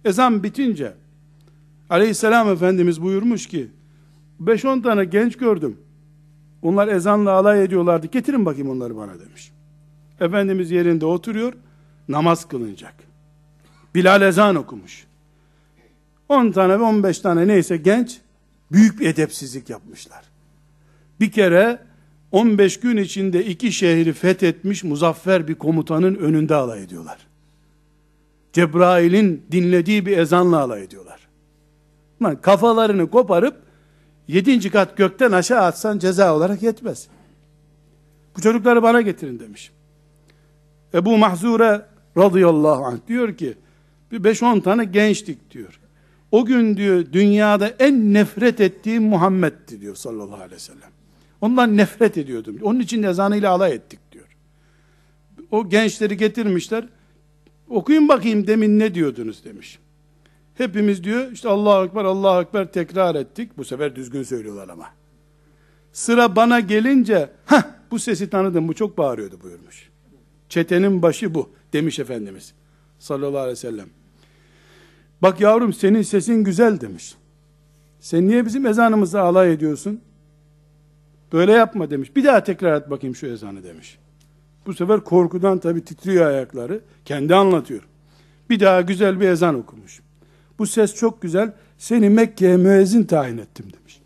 Ezan bitince Aleyhisselam Efendimiz buyurmuş ki, beş on tane genç gördüm. Onlar ezanla alay ediyorlardı. Getirin bakayım onları bana demiş. Efendimiz yerinde oturuyor, namaz kılınacak. Bilal ezan okumuş. on tane ve on beş tane neyse genç, büyük bir edepsizlik yapmışlar. Bir kere on beş gün içinde iki şehri fethetmiş muzaffer bir komutanın önünde alay ediyorlar. Cebrail'in dinlediği bir ezanla alay ediyorlar. Lan kafalarını koparıp yedinci kat gökten aşağı atsan ceza olarak yetmez. Bu çocukları bana getirin demiş. Ebu Mahzure radıyallahu anh diyor ki, bir beş on tane gençtik diyor. O gün diyor dünyada en nefret ettiğim Muhammed'ti diyor sallallahu aleyhi ve sellem. Ondan nefret ediyordum. Onun için ezanıyla alay ettik diyor. O gençleri getirmişler. Okuyun bakayım demin ne diyordunuz demiş. Hepimiz diyor işte Allahu Ekber, Allahu Ekber tekrar ettik. Bu sefer düzgün söylüyorlar ama. Sıra bana gelince, hah bu sesi tanıdım, bu çok bağırıyordu buyurmuş. Çetenin başı bu demiş Efendimiz sallallahu aleyhi ve sellem. Bak yavrum senin sesin güzel demiş. Sen niye bizim ezanımızla alay ediyorsun? Böyle yapma demiş. Bir daha tekrar et bakayım şu ezanı demiş. Bu sefer korkudan tabii titriyor ayakları. Kendi anlatıyor. Bir daha güzel bir ezan okumuş. Bu ses çok güzel. Seni Mekke'ye müezzin tayin ettim demiş.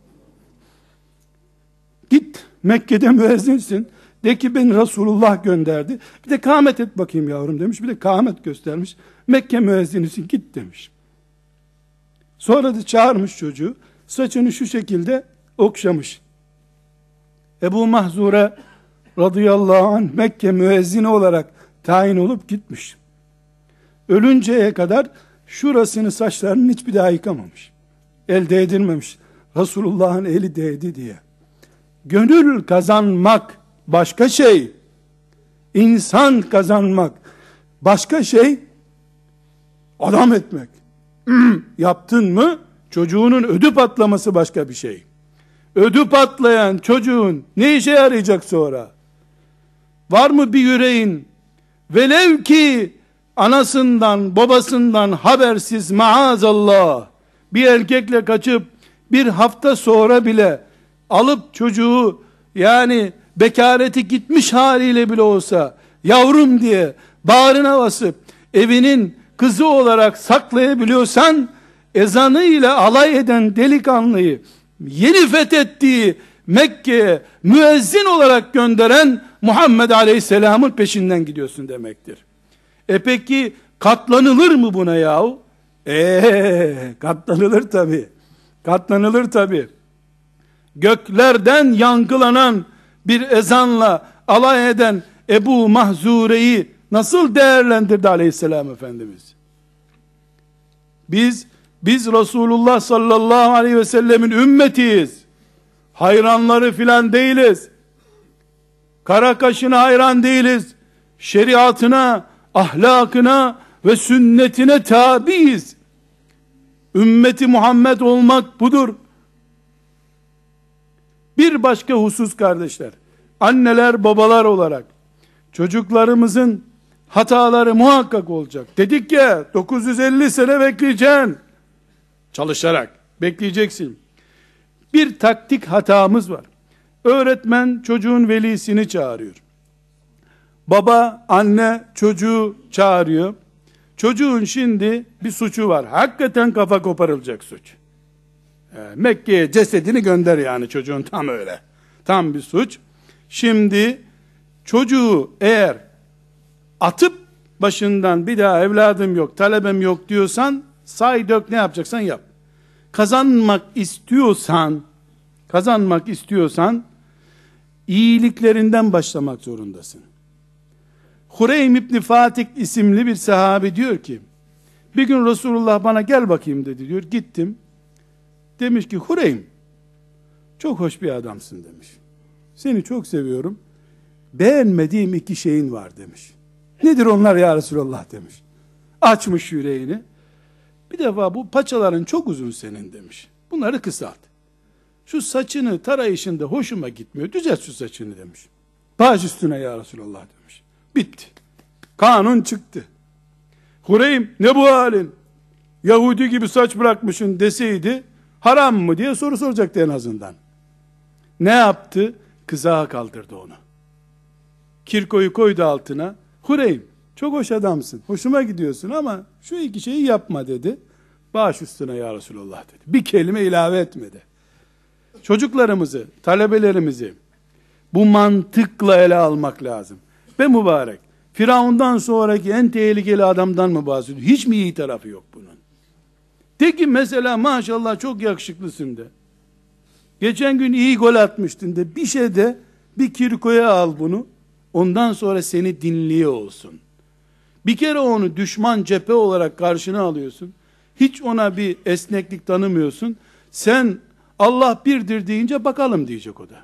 Git Mekke'de müezzinsin. De ki beni Resulullah gönderdi. Bir de kâmet et bakayım yavrum demiş. Bir de kâmet göstermiş. Mekke müezzinisin git demiş. Sonra da çağırmış çocuğu. Saçını şu şekilde okşamış. Ebu Mahzure radıyallahu anh Mekke müezzini olarak tayin olup gitmiş. Ölünceye kadar şurasını saçlarının hiçbir daha yıkamamış. El değdirmemiş. Resulullah'ın eli değdi diye. Gönül kazanmak başka şey. İnsan kazanmak başka şey. Adam etmek. Yaptın mı çocuğunun ödü patlaması başka bir şey. Ödü patlayan çocuğun ne işe yarayacak sonra? Var mı bir yüreğin velev ki anasından babasından habersiz maazallah bir erkekle kaçıp bir hafta sonra bile alıp çocuğu yani bekareti gitmiş haliyle bile olsa yavrum diye bağrına basıp evinin kızı olarak saklayabiliyorsan ezanıyla alay eden delikanlıyı yeni fethettiği Mekke'ye müezzin olarak gönderen Muhammed Aleyhisselam'ın peşinden gidiyorsun demektir. E peki katlanılır mı buna yahu? Eee katlanılır tabi. Katlanılır tabi. Göklerden yankılanan bir ezanla alay eden Ebu Mahzure'yi nasıl değerlendirdi Aleyhisselam Efendimiz? Biz biz Resulullah sallallahu aleyhi ve sellemin ümmetiyiz. Hayranları filan değiliz. Kara kaşına hayran değiliz. Şeriatına, ahlakına ve sünnetine tabiiz. Ümmeti Muhammed olmak budur. Bir başka husus kardeşler, anneler babalar olarak çocuklarımızın hataları muhakkak olacak. Dedik ya dokuz yüz elli sene bekleyeceksin. Çalışarak bekleyeceksin. Bir taktik hatamız var. Öğretmen çocuğun velisini çağırıyor. Baba, anne çocuğu çağırıyor. Çocuğun şimdi bir suçu var. Hakikaten kafa koparılacak suç. Ee, Mekke'ye cesedini gönder yani çocuğun tam öyle. Tam bir suç. Şimdi çocuğu eğer atıp başından bir daha evladım yok, talebem yok diyorsan say dök ne yapacaksan yap. Kazanmak istiyorsan kazanmak istiyorsan iyiliklerinden başlamak zorundasın. Hureym İbni Fatih isimli bir sahabi diyor ki bir gün Resulullah bana gel bakayım dedi diyor. Gittim. Demiş ki Hureym çok hoş bir adamsın demiş. Seni çok seviyorum. Beğenmediğim iki şeyin var demiş. Nedir onlar ya Resulullah demiş. Açmış yüreğini. Bir defa bu paçaların çok uzun senin demiş. Bunları kısalt. Şu saçını tarayışında hoşuma gitmiyor. Düzelt şu saçını demiş. Baş üstüne ya Resulullah demiş. Bitti. Kanun çıktı. Hureym ne bu halin? Yahudi gibi saç bırakmışsın deseydi, haram mı diye soru soracaktı en azından. Ne yaptı? Kızağa kaldırdı onu. Kirkoyu koydu altına. Hureym, çok hoş adamsın, hoşuma gidiyorsun ama şu iki şeyi yapma dedi. Baş üstüne ya Resulallah dedi. Bir kelime ilave etmedi. Çocuklarımızı, talebelerimizi bu mantıkla ele almak lazım. Ve mübarek, Firavundan sonraki en tehlikeli adamdan mı bahsediyor? Hiç mi iyi tarafı yok bunun? De ki mesela maşallah çok yakışıklısın de. Geçen gün iyi gol atmıştın de. Bir şey de bir kirkoya al bunu. Ondan sonra seni dinliyor olsun. Bir kere onu düşman cephe olarak karşına alıyorsun. Hiç ona bir esneklik tanımıyorsun. Sen Allah birdir deyince bakalım diyecek o da.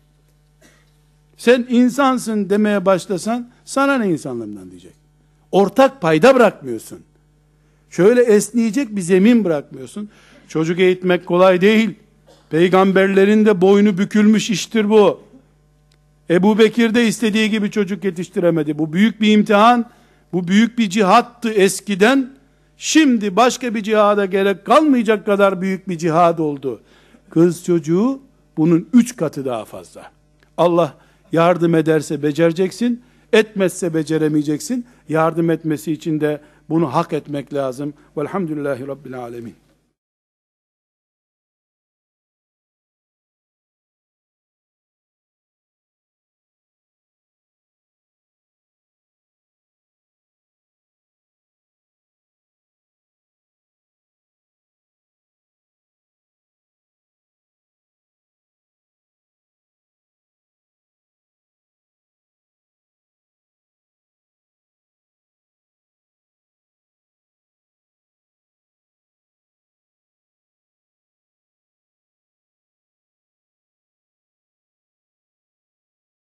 Sen insansın demeye başlasan sana ne insanlığından diyecek. Ortak payda bırakmıyorsun. Şöyle esneyecek bir zemin bırakmıyorsun. Çocuk eğitmek kolay değil. Peygamberlerin de boynu bükülmüş iştir bu. Ebu Bekir de istediği gibi çocuk yetiştiremedi. Bu büyük bir imtihan. Bu büyük bir cihattı eskiden. Şimdi başka bir cihada gerek kalmayacak kadar büyük bir cihad oldu. Kız çocuğu bunun üç katı daha fazla. Allah yardım ederse becereceksin, etmezse beceremeyeceksin. Yardım etmesi için de bunu hak etmek lazım. Velhamdülillahi Rabbil alemin.